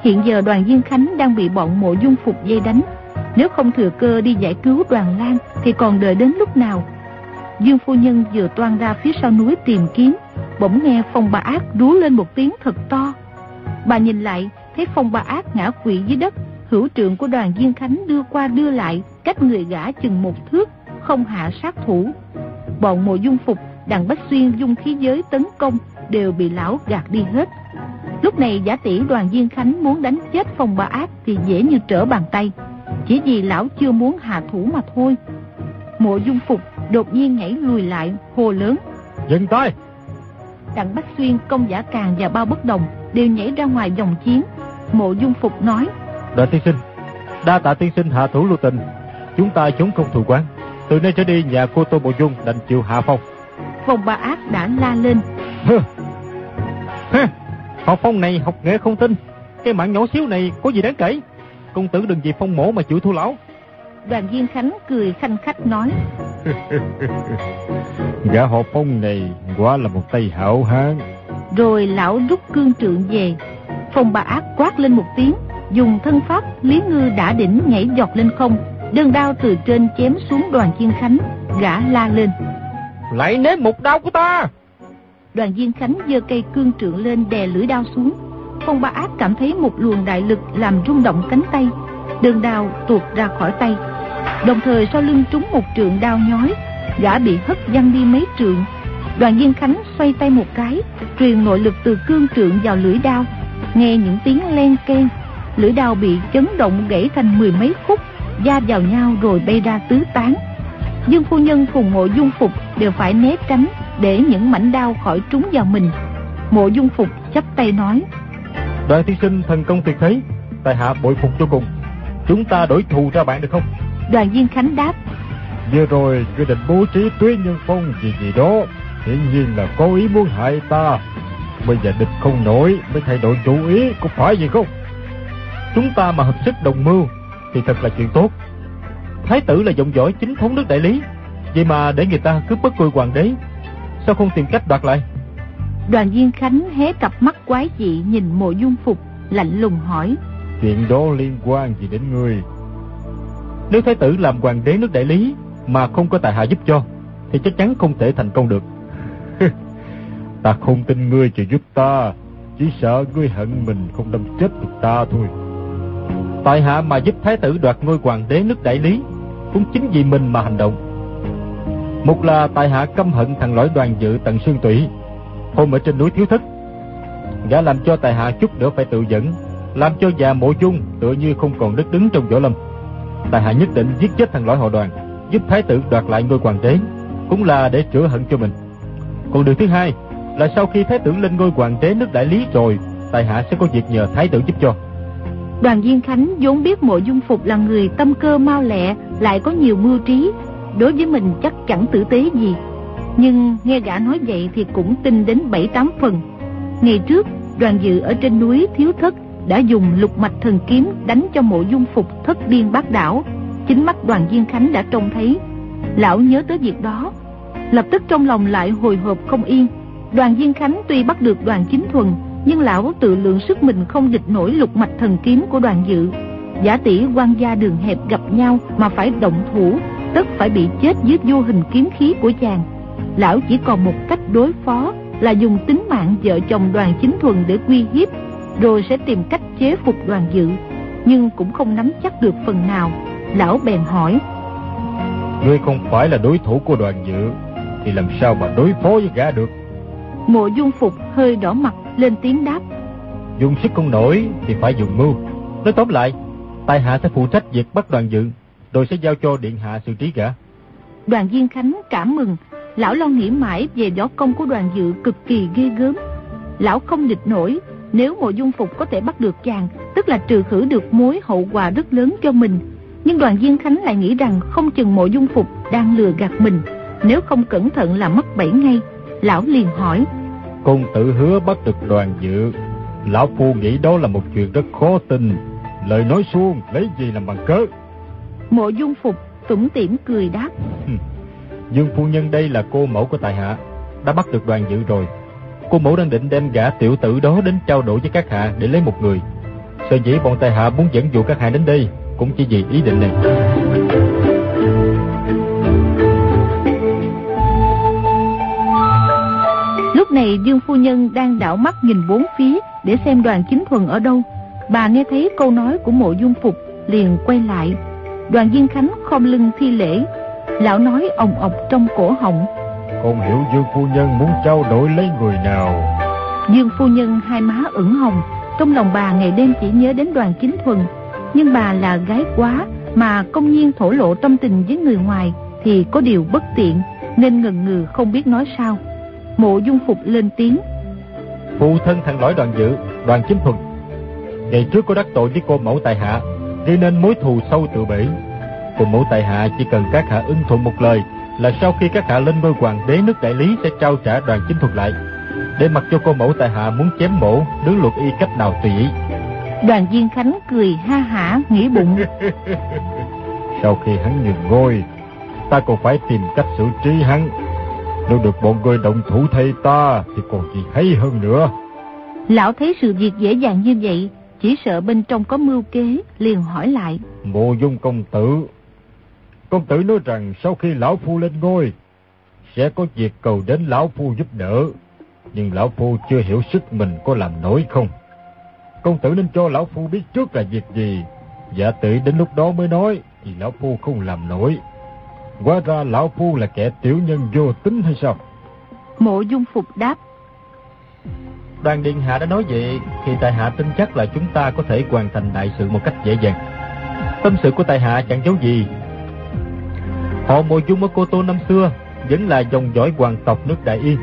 Hiện giờ Đoàn Diên Khánh đang bị bọn Mộ Dung Phục vây đánh. Nếu không thừa cơ đi giải cứu Đoàn Lang thì còn đợi đến lúc nào? Dương phu nhân vừa toan ra phía sau núi tìm kiếm, bỗng nghe Phong Ba Ác rú lên một tiếng thật to. Bà nhìn lại, thấy Phong Ba Ác ngã quỵ dưới đất, hữu trượng của Đoàn Diên Khánh đưa qua đưa lại, cách người gã chừng 1 thước, không hạ sát thủ. Bọn Mộ Dung Phục, Đặng Bách Xuyên dung khí giới tấn công đều bị lão gạt đi hết. Lúc này giả tỷ Đoàn Diên Khánh muốn đánh chết Phong Ba Ác thì dễ như trở bàn tay, chỉ vì lão chưa muốn hạ thủ mà thôi. Mộ Dung Phục đột nhiên nhảy lùi lại, hô lớn: Dừng tay! Đặng Bách Xuyên, Công Giả Càn và Bao Bất Đồng đều nhảy ra ngoài vòng chiến. Mộ Dung Phục nói: Đoàn tiên sinh, đa tạ tiên sinh hạ thủ lưu tình, chúng ta chống không thù quán. Từ nay trở đi nhà cô Tô Bộ Dung đành chịu hạ phong. Phong Ba Ác đã la lên: Họ Phong này học nghệ không tin, cái mạng nhỏ xíu này có gì đáng kể. Công tử đừng vì Phong mổ mà chịu thua lão. Đoàn Diên Khánh cười khanh khách nói: Gã họ Phong này quả là một tay hảo hán. Rồi lão rút cương trượng về. Phong Ba Ác quát lên một tiếng, dùng thân pháp Lý Ngư đã đỉnh nhảy giọt lên không, đơn đao từ trên chém xuống Đoàn Diên Khánh. Gã la lên: Lại nếm một đao của ta! Đoàn Diên Khánh giơ cây cương trượng lên đè lưỡi đao xuống. Phong Ba Ác cảm thấy một luồng đại lực làm rung động cánh tay, đơn đao tuột ra khỏi tay. Đồng thời sau lưng trúng một trượng đao nhói, gã bị hất văng đi mấy trượng. Đoàn Diên Khánh xoay tay một cái, truyền nội lực từ cương trượng vào lưỡi đao. Nghe những tiếng len keng, lưỡi đao bị chấn động gãy thành 10 mấy khúc, va vào nhau rồi bay ra tứ tán. Dương phu nhân cùng Mộ Dung Phục đều phải né tránh để những mảnh đao khỏi trúng vào mình. Mộ Dung Phục chắp tay nói: Đoàn tiên sinh thần công tuyệt thế, tại hạ bội phục vô cùng. Chúng ta đổi thù ra bạn được không? Đoàn Diên Khánh đáp: Vừa rồi ngươi định bố trí Tuyết Nhân Phong gì đó, hiển nhiên là có ý muốn hại ta. Bây giờ địch không nổi mới thay đổi chủ ý, có phải gì không? Chúng ta mà hợp sức đồng mưu thì thật là chuyện tốt. Thái tử là dòng dõi chính thống nước Đại Lý, vậy mà để người ta cướp bất ngôi hoàng đế, sao không tìm cách đoạt lại? Đoàn Diên Khánh hé cặp mắt quái dị nhìn Mộ Dung Phục, lạnh lùng hỏi: Chuyện đó liên quan gì đến ngươi? Nếu thái tử làm hoàng đế nước Đại Lý mà không có tại hạ giúp cho thì chắc chắn không thể thành công được. Ta không tin ngươi chịu giúp ta, chỉ sợ ngươi hận mình không đâm chết được ta thôi. Tại hạ mà giúp thái tử đoạt ngôi hoàng đế nước Đại Lý cũng chính vì mình mà hành động. Một là tại hạ căm hận thằng lõi Đoàn Dự tận xương tủy, hôm ở trên núi Thiếu Thất, gã làm cho tại hạ chút nữa phải tự dẫn, làm cho già Mộ Dung tựa như không còn đất đứng trong võ lâm. Tại hạ nhất định giết chết thằng lõi họ Đoàn, giúp thái tử đoạt lại ngôi hoàng đế, cũng là để chữa hận cho mình. Còn đường thứ hai là sau khi thái tử lên ngôi hoàng đế nước Đại Lý rồi, tại hạ sẽ có việc nhờ thái tử giúp cho. Đoàn Diên Khánh vốn biết Mộ Dung Phục là người tâm cơ mau lẹ, lại có nhiều mưu trí, đối với mình chắc chẳng tử tế gì. Nhưng nghe gã nói vậy thì cũng tin đến 7-8 phần. Ngày trước Đoàn Dự ở trên núi Thiếu Thất đã dùng lục mạch thần kiếm đánh cho Mộ Dung Phục thất điên bát đảo, chính mắt Đoàn Diên Khánh đã trông thấy. Lão nhớ tới việc đó, lập tức trong lòng lại hồi hộp không yên. Đoàn Diên Khánh tuy bắt được Đoàn Chính Thuần, nhưng lão tự lượng sức mình không địch nổi lục mạch thần kiếm của Đoàn Dự. Giả tỷ quan gia đường hẹp gặp nhau mà phải động thủ, tất phải bị chết dưới vô hình kiếm khí của chàng. Lão chỉ còn một cách đối phó là dùng tính mạng vợ chồng Đoàn Chính Thuần để uy hiếp, rồi sẽ tìm cách chế phục Đoàn Dự, nhưng cũng không nắm chắc được phần nào. Lão bèn hỏi: Ngươi không phải là đối thủ của Đoàn Dự thì làm sao mà đối phó với gã được? Mộ Dung Phục hơi đỏ mặt lên tiếng đáp: Dùng sức không nổi thì phải dùng mưu. Nói tóm lại, tại hạ sẽ phụ trách việc bắt Đoàn Dự, rồi sẽ giao cho điện hạ xử trí gã. Đoàn Diên Khánh cảm mừng. Lão lo nghĩ mãi về võ công của Đoàn Dự cực kỳ ghê gớm. Lão không địch nổi, nếu Mộ Dung Phục có thể bắt được chàng, tức là trừ khử được mối hậu quả rất lớn cho mình. Nhưng Đoàn Diên Khánh lại nghĩ rằng không chừng Mộ Dung Phục đang lừa gạt mình, nếu không cẩn thận là mắc bẫy ngay. Lão liền hỏi: Công tử hứa bắt được Đoàn Dự, lão phu nghĩ đó là một chuyện rất khó tin. Lời nói suông lấy gì làm bằng cớ? Mộ Dung Phục tủm tỉm cười đáp: Dương phu nhân đây là cô mẫu của tại hạ, đã bắt được Đoàn Dự rồi. Cô mẫu đang định đem gã tiểu tử đó đến trao đổi với các hạ để lấy một người. Sở dĩ bọn tại hạ muốn dẫn dụ các hạ đến đây cũng chỉ vì ý định này. Lúc này Dương phu nhân đang đảo mắt nhìn bốn phía để xem Đoàn Chính Thuần ở đâu. Bà nghe thấy câu nói của Mộ Dung Phục liền quay lại. Đoàn Diên Khánh khom lưng thi lễ. Lão nói ồng ọc trong cổ họng: Không hiểu Dương phu nhân muốn trao đổi lấy người nào? Dương phu nhân hai má ửng hồng. Trong lòng bà ngày đêm chỉ nhớ đến Đoàn Chính Thuần. Nhưng bà là gái quá, mà công nhiên thổ lộ tâm tình với người ngoài thì có điều bất tiện, nên ngần ngừ không biết nói sao. Mộ Dung Phục lên tiếng: Phụ thân thằng lõi Đoàn Dự, Đoàn Chính Thuần ngày trước có đắc tội với cô mẫu tại hạ, gây nên mối thù sâu tựa bể. Cô mẫu tại hạ chỉ cần các hạ ưng thuận một lời là sau khi các hạ lên ngôi hoàng đế nước Đại Lý sẽ trao trả Đoàn Chính Thuần lại, để mặc cho cô mẫu tại hạ muốn chém mổ đứng luật y cách nào tùy ý. Đoàn Diên Khánh cười ha hả nghĩ bụng: Sau khi hắn nhường ngôi, ta còn phải tìm cách xử trí hắn. Nếu được bọn ngươi động thủ thay ta thì còn gì hay hơn nữa. Lão thấy sự việc dễ dàng như vậy, chỉ sợ bên trong có mưu kế, liền hỏi lại: Mộ Dung công tử nói rằng sau khi lão phu lên ngôi sẽ có việc cầu đến lão phu giúp đỡ, nhưng lão phu chưa hiểu sức mình có làm nổi không. Công tử nên cho lão phu biết trước là việc gì, giả tỷ đến lúc đó mới nói thì lão phu không làm nổi. Hóa ra lão phu là kẻ tiểu nhân vô tính hay sao? Mộ Dung Phục đáp: Đoàn điện hạ đã nói vậy thì tại hạ tin chắc là chúng ta có thể hoàn thành đại sự một cách dễ dàng. Tâm sự của tại hạ chẳng giấu gì. Họ Mộ Dung ở Cô Tô năm xưa vẫn là dòng dõi hoàng tộc nước Đại Yên,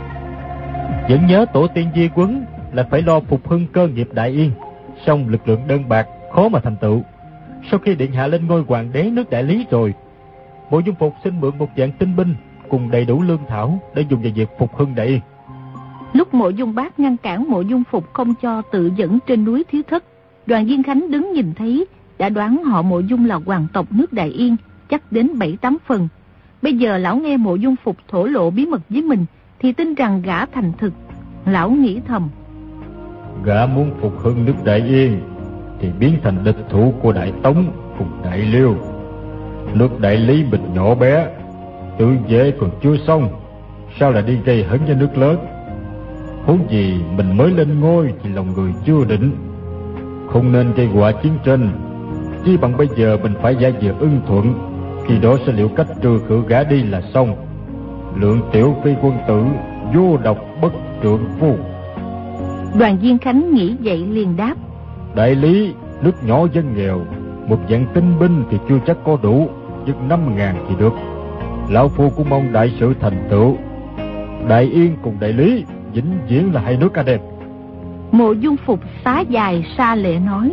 vẫn nhớ tổ tiên di huấn là phải lo phục hưng cơ nghiệp Đại Yên, song lực lượng đơn bạc khó mà thành tựu. Sau khi điện hạ lên ngôi hoàng đế nước Đại Lý rồi, Mộ Dung Phục xin mượn một vạn tinh binh cùng đầy đủ lương thảo để dùng vào việc phục hưng Đại Yên. Lúc Mộ Dung Bác ngăn cản Mộ Dung Phục không cho tự dẫn trên núi Thiếu Thất, Đoàn Diên Khánh đứng nhìn thấy, đã đoán họ Mộ Dung là hoàng tộc nước Đại Yên chắc đến 7-8 phần. Bây giờ lão nghe Mộ Dung Phục thổ lộ bí mật với mình thì tin rằng gã thành thực. Lão nghĩ thầm: Gã muốn phục hưng nước Đại Yên thì biến thành địch thủ của Đại Tống cùng Đại Liêu. Nước Đại Lý mình nhỏ bé, tự vệ còn chưa xong, sao lại đi gây hấn với nước lớn? Huống gì mình mới lên ngôi thì lòng người chưa định, không nên gây họa chiến tranh. Chỉ bằng bây giờ mình phải giả vờ ưng thuận, khi đó sẽ liệu cách trừ khử gã đi là xong. Lượng tiểu phi quân tử, vô độc bất trượng phu. Đoàn Diên Khánh nghĩ vậy liền đáp: Đại Lý nước nhỏ dân nghèo, một vạn tinh binh thì chưa chắc có đủ, nhưng 5.000 thì được. Lão phu cũng mong đại sự thành tựu. Đại Yên cùng Đại Lý vĩnh viễn là hai nước anh em. Mộ Dung Phục xá dài xa lệ nói: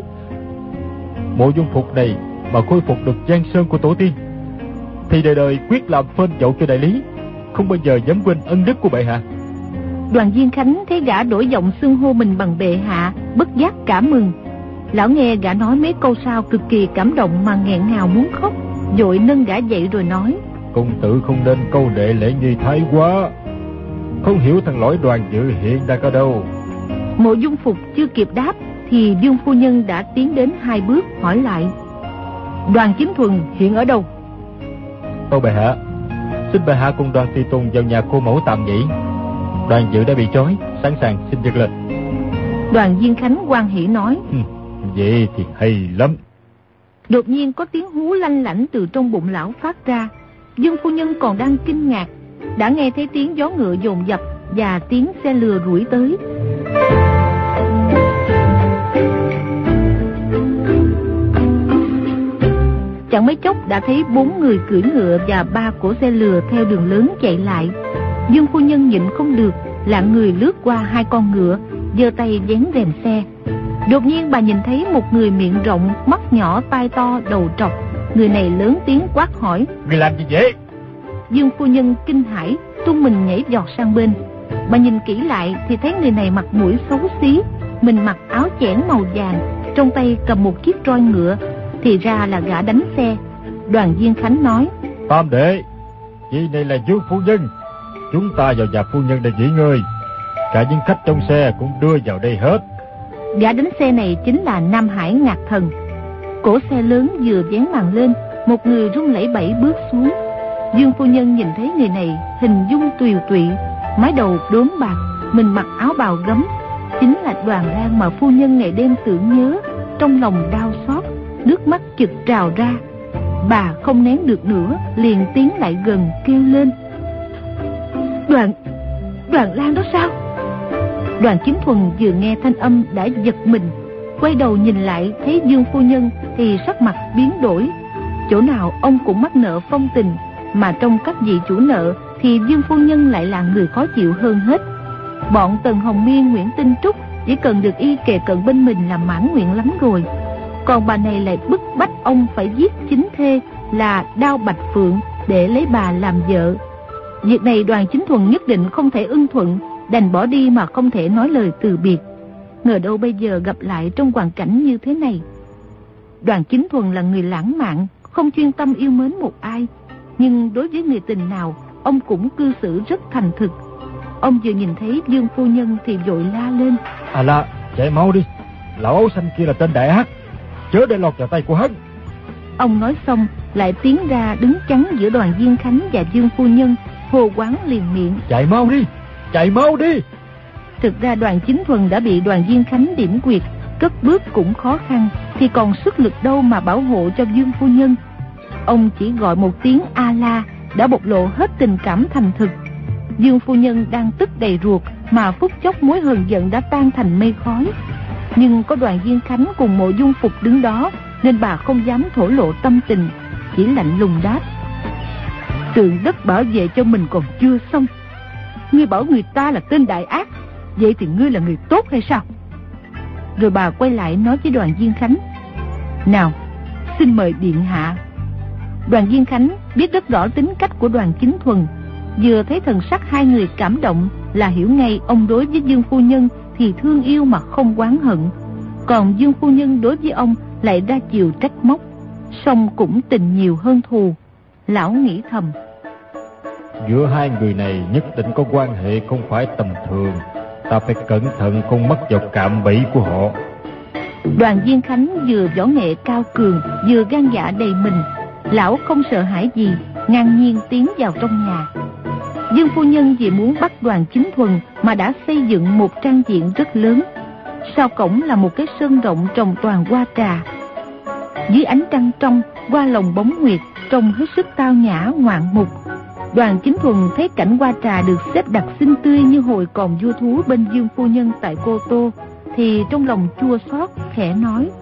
Mộ Dung Phục này mà khôi phục được giang sơn của tổ tiên thì đời đời quyết làm phên dậu cho Đại Lý, không bao giờ dám quên ân đức của bệ hạ. Đoàn Diên Khánh thấy gã đổi giọng xưng hô mình bằng bệ hạ, bất giác cảm mừng. Lão nghe gã nói mấy câu sau cực kỳ cảm động mà nghẹn ngào muốn khóc, vội nâng gã dậy rồi nói: Công tử không nên câu nệ lễ nghi thái quá. Không hiểu thằng lõi Đoàn Dự hiện đang ở đâu? Mộ Dung Phục chưa kịp đáp thì Dương phu nhân đã tiến đến 2 bước hỏi lại: Đoàn Chính Thuần hiện ở đâu? Tâu bệ hạ, xin bệ hạ cùng Đoàn tùy tùng vào nhà cô mẫu tạm nghỉ. Đoàn Dự đã bị trói, sẵn sàng xin dâng lên. Đoàn Diên Khánh hoan hỉ nói: Vậy thì hay lắm. Đột nhiên có tiếng hú lanh lảnh từ trong bụng lão phát ra. Dương phu nhân còn đang kinh ngạc, đã nghe thấy tiếng gió ngựa dồn dập và tiếng xe lừa rủi tới. Chẳng mấy chốc đã thấy 4 người cưỡi ngựa và 3 cỗ xe lừa theo đường lớn chạy lại. Dương phu nhân nhịn không được, lạng người lướt qua 2 con ngựa, giơ tay vén rèm xe. Đột nhiên bà nhìn thấy một người miệng rộng, mắt nhỏ, tai to, đầu trọc. Người này lớn tiếng quát hỏi: Người làm gì vậy? Dương phu nhân kinh hãi, tung mình nhảy giọt sang bên. Bà nhìn kỹ lại thì thấy người này mặt mũi xấu xí, mình mặc áo chẽn màu vàng, trong tay cầm một chiếc roi ngựa, thì ra là gã đánh xe. Đoàn Diên Khánh nói: Tam đệ, vị này là Dương phu nhân. Chúng ta vào nhà phu nhân để nghỉ ngơi. Cả những khách trong xe cũng đưa vào đây hết. Gã đánh xe này chính là Nam Hải Ngạc Thần. Cổ xe lớn vừa vén màn lên, một người run lẩy bẩy bước xuống. Dương phu nhân nhìn thấy người này hình dung tiều tụy, mái đầu đốm bạc, mình mặc áo bào gấm, chính là Đoàn Lang mà phu nhân ngày đêm tưởng nhớ. Trong lòng đau xót, nước mắt chực trào ra. Bà không nén được nữa, liền tiến lại gần kêu lên: Đoàn Lang đó sao? Đoàn Chính Thuần vừa nghe thanh âm đã giật mình, quay đầu nhìn lại thấy Dương phu nhân thì sắc mặt biến đổi. Chỗ nào ông cũng mắc nợ phong tình, mà trong các vị chủ nợ thì Dương phu nhân lại là người khó chịu hơn hết. Bọn Tần Hồng Miên, Nguyễn Tinh Trúc chỉ cần được y kề cận bên mình là mãn nguyện lắm rồi. Còn bà này lại bức bách ông phải giết chính thê là Đao Bạch Phượng để lấy bà làm vợ. Việc này Đoàn Chính Thuần nhất định không thể ưng thuận, đành bỏ đi mà không thể nói lời từ biệt. Ngờ đâu bây giờ gặp lại trong hoàn cảnh như thế này. Đoàn Chính Thuần là người lãng mạn, không chuyên tâm yêu mến một ai, nhưng đối với người tình nào ông cũng cư xử rất thành thực. Ông vừa nhìn thấy Dương phu nhân thì vội la lên: À la, chạy mau đi, lão áo xanh kia là tên đại ác, chớ để lọt vào tay của hắn. Ông nói xong lại tiến ra đứng chắn giữa Đoàn Diên Khánh và Dương phu nhân, hô quán liền miệng: Chạy mau đi, chạy mau đi. Thực ra Đoàn Chính Thuần đã bị Đoàn Diên Khánh điểm quyệt, cất bước cũng khó khăn, thì còn sức lực đâu mà bảo hộ cho Dương phu nhân. Ông chỉ gọi một tiếng a la đã bộc lộ hết tình cảm thành thực. Dương phu nhân đang tức đầy ruột, mà phút chốc mối hờn giận đã tan thành mây khói. Nhưng có Đoàn Diên Khánh cùng Mộ Dung Phục đứng đó, nên bà không dám thổ lộ tâm tình, chỉ lạnh lùng đáp: Tượng đất bảo vệ cho mình còn chưa xong, ngươi bảo người ta là tên đại ác, vậy thì ngươi là người tốt hay sao? Rồi bà quay lại nói với Đoàn Diên Khánh: Nào, xin mời điện hạ. Đoàn Diên Khánh biết rất rõ tính cách của Đoàn Chính Thuần, vừa thấy thần sắc hai người cảm động là hiểu ngay ông đối với Dương phu nhân thì thương yêu mà không oán hận, còn Dương phu nhân đối với ông lại ra chiều trách móc, song cũng tình nhiều hơn thù. Lão nghĩ thầm: Giữa hai người này nhất định có quan hệ không phải tầm thường, ta phải cẩn thận không mắc vào cạm bẫy của họ. Đoàn Diên Khánh vừa võ nghệ cao cường, vừa gan dạ đầy mình. Lão không sợ hãi gì, ngang nhiên tiến vào trong nhà. Dương phu nhân vì muốn bắt Đoàn Chính Thuần mà đã xây dựng một trang viện rất lớn. Sau cổng là một cái sân rộng trồng toàn hoa trà. Dưới ánh trăng trong, hoa lồng bóng nguyệt trông hết sức tao nhã ngoạn mục. Đoàn Chính Thuần thấy cảnh hoa trà được xếp đặt xinh tươi như hồi còn vua thú bên Dương phu nhân tại Cô Tô, thì trong lòng chua xót, khẽ nói: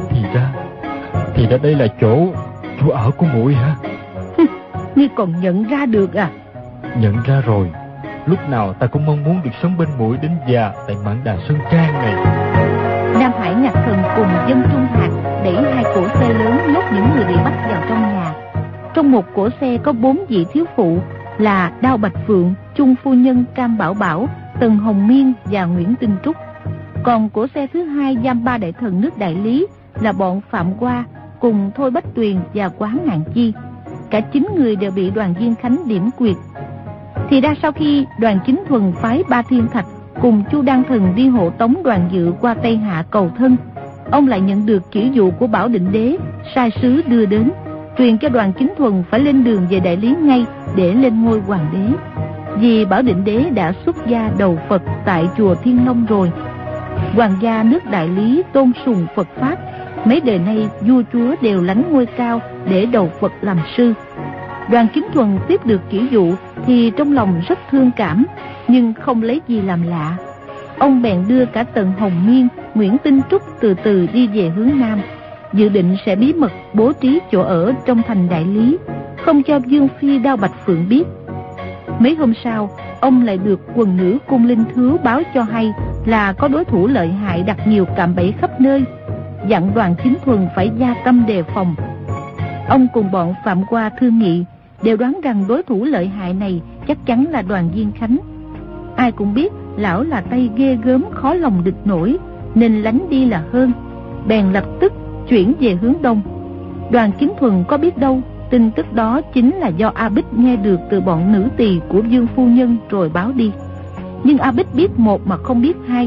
Thì ra đây là chỗ ở của muội hả? Ngươi còn nhận ra được à? Nhận ra rồi, lúc nào ta cũng mong muốn được sống bên muội đến già tại Mãn Đà Sơn Trang này. Nam Hải Ngạc Thần cùng Dân Trung Hạc đẩy hai cỗ xe lớn nhốt những người bị bắt vào trong nhà. Trong một cỗ xe có 4 vị thiếu phụ là Đao Bạch Phượng, Trung phu nhân Cam Bảo Bảo, Tần Hồng Miên và Nguyễn Tinh Trúc. Còn cỗ xe thứ hai giam 3 đại thần nước Đại Lý là bọn Phạm Hoa cùng Thôi Bách Tuyền và Quá Ngạn Chi. Cả 9 người đều bị Đoàn Diên Khánh điểm quyệt. Thì ra sau khi Đoàn Chính Thuần phái Ba Thiên Thạch cùng Chu Đan Thần đi hộ tống Đoàn Dự qua Tây Hạ cầu thân, ông lại nhận được chỉ dụ của Bảo Định Đế, sai sứ đưa đến, truyền cho Đoàn Chính Thuần phải lên đường về Đại Lý ngay để lên ngôi hoàng đế. Vì Bảo Định Đế đã xuất gia đầu Phật tại chùa Thiên Long rồi. Hoàng gia nước Đại Lý tôn sùng Phật pháp, mấy đời nay vua chúa đều lánh ngôi cao để đầu Phật làm sư. Đoàn Chính Thuần tiếp được chỉ dụ thì trong lòng rất thương cảm, nhưng không lấy gì làm lạ. Ông bèn đưa cả Tần Hồng Miên, Nguyễn Tinh Trúc từ từ đi về hướng Nam, dự định sẽ bí mật bố trí chỗ ở trong thành Đại Lý, không cho Dương phi Đao Bạch Phượng biết. Mấy hôm sau, ông lại được quần nữ Cung Linh Thứu báo cho hay là có đối thủ lợi hại đặt nhiều cạm bẫy khắp nơi, dặn Đoàn Chính Thuần phải gia tâm đề phòng. Ông cùng bọn Phạm Hoa thương nghị, đều đoán rằng đối thủ lợi hại này chắc chắn là Đoàn Diên Khánh. Ai cũng biết lão là tay ghê gớm khó lòng địch nổi, nên lánh đi là hơn. Bèn lập tức chuyển về hướng đông. Đoàn Chính Thuần có biết đâu tin tức đó chính là do A Bích nghe được từ bọn nữ tỳ của Dương phu nhân rồi báo đi. Nhưng A Bích biết một mà không biết hai.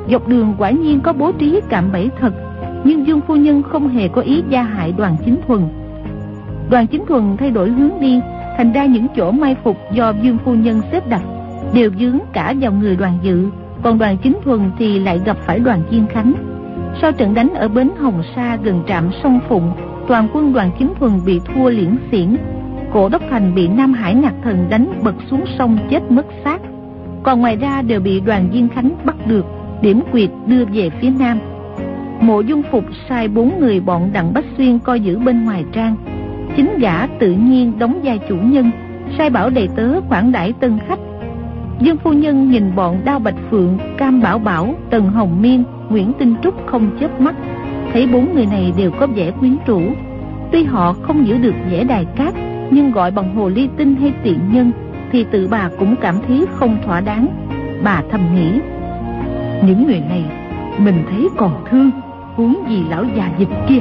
Dọc đường quả nhiên có bố trí cạm bẫy thật, nhưng Dương phu nhân không hề có ý gia hại Đoàn Chính Thuần. Đoàn Chính Thuần thay đổi hướng đi, thành ra những chỗ mai phục do Dương phu nhân xếp đặt đều vướng cả vào người Đoàn Dự, còn Đoàn Chính Thuần thì lại gặp phải Đoàn Diên Khánh. Sau trận đánh ở bến Hồng Sa gần trạm Sông Phụng, toàn quân Đoàn Chính Thuần bị thua liễn xiển. Cổ Đốc Thành bị Nam Hải Ngạc Thần đánh bật xuống sông chết mất xác, còn ngoài ra đều bị Đoàn Diên Khánh bắt được, điểm quyệt đưa về phía Nam. Mộ Dung Phục sai 4 người bọn Đặng Bách Xuyên coi giữ bên ngoài trang. Chính gã tự nhiên đóng vai chủ nhân, sai bảo đầy tớ khoản đãi tân khách. Dương phu nhân nhìn bọn Đao Bạch Phượng, Cam Bảo Bảo, Tần Hồng Miên, Nguyễn Tinh Trúc không chớp mắt, thấy 4 người này đều có vẻ quyến rũ. Tuy họ không giữ được vẻ đài cát, nhưng gọi bằng hồ ly tinh hay tiện nhân thì tự bà cũng cảm thấy không thỏa đáng. Bà thầm nghĩ, những người này mình thấy còn thương, huống gì lão già dịch kia.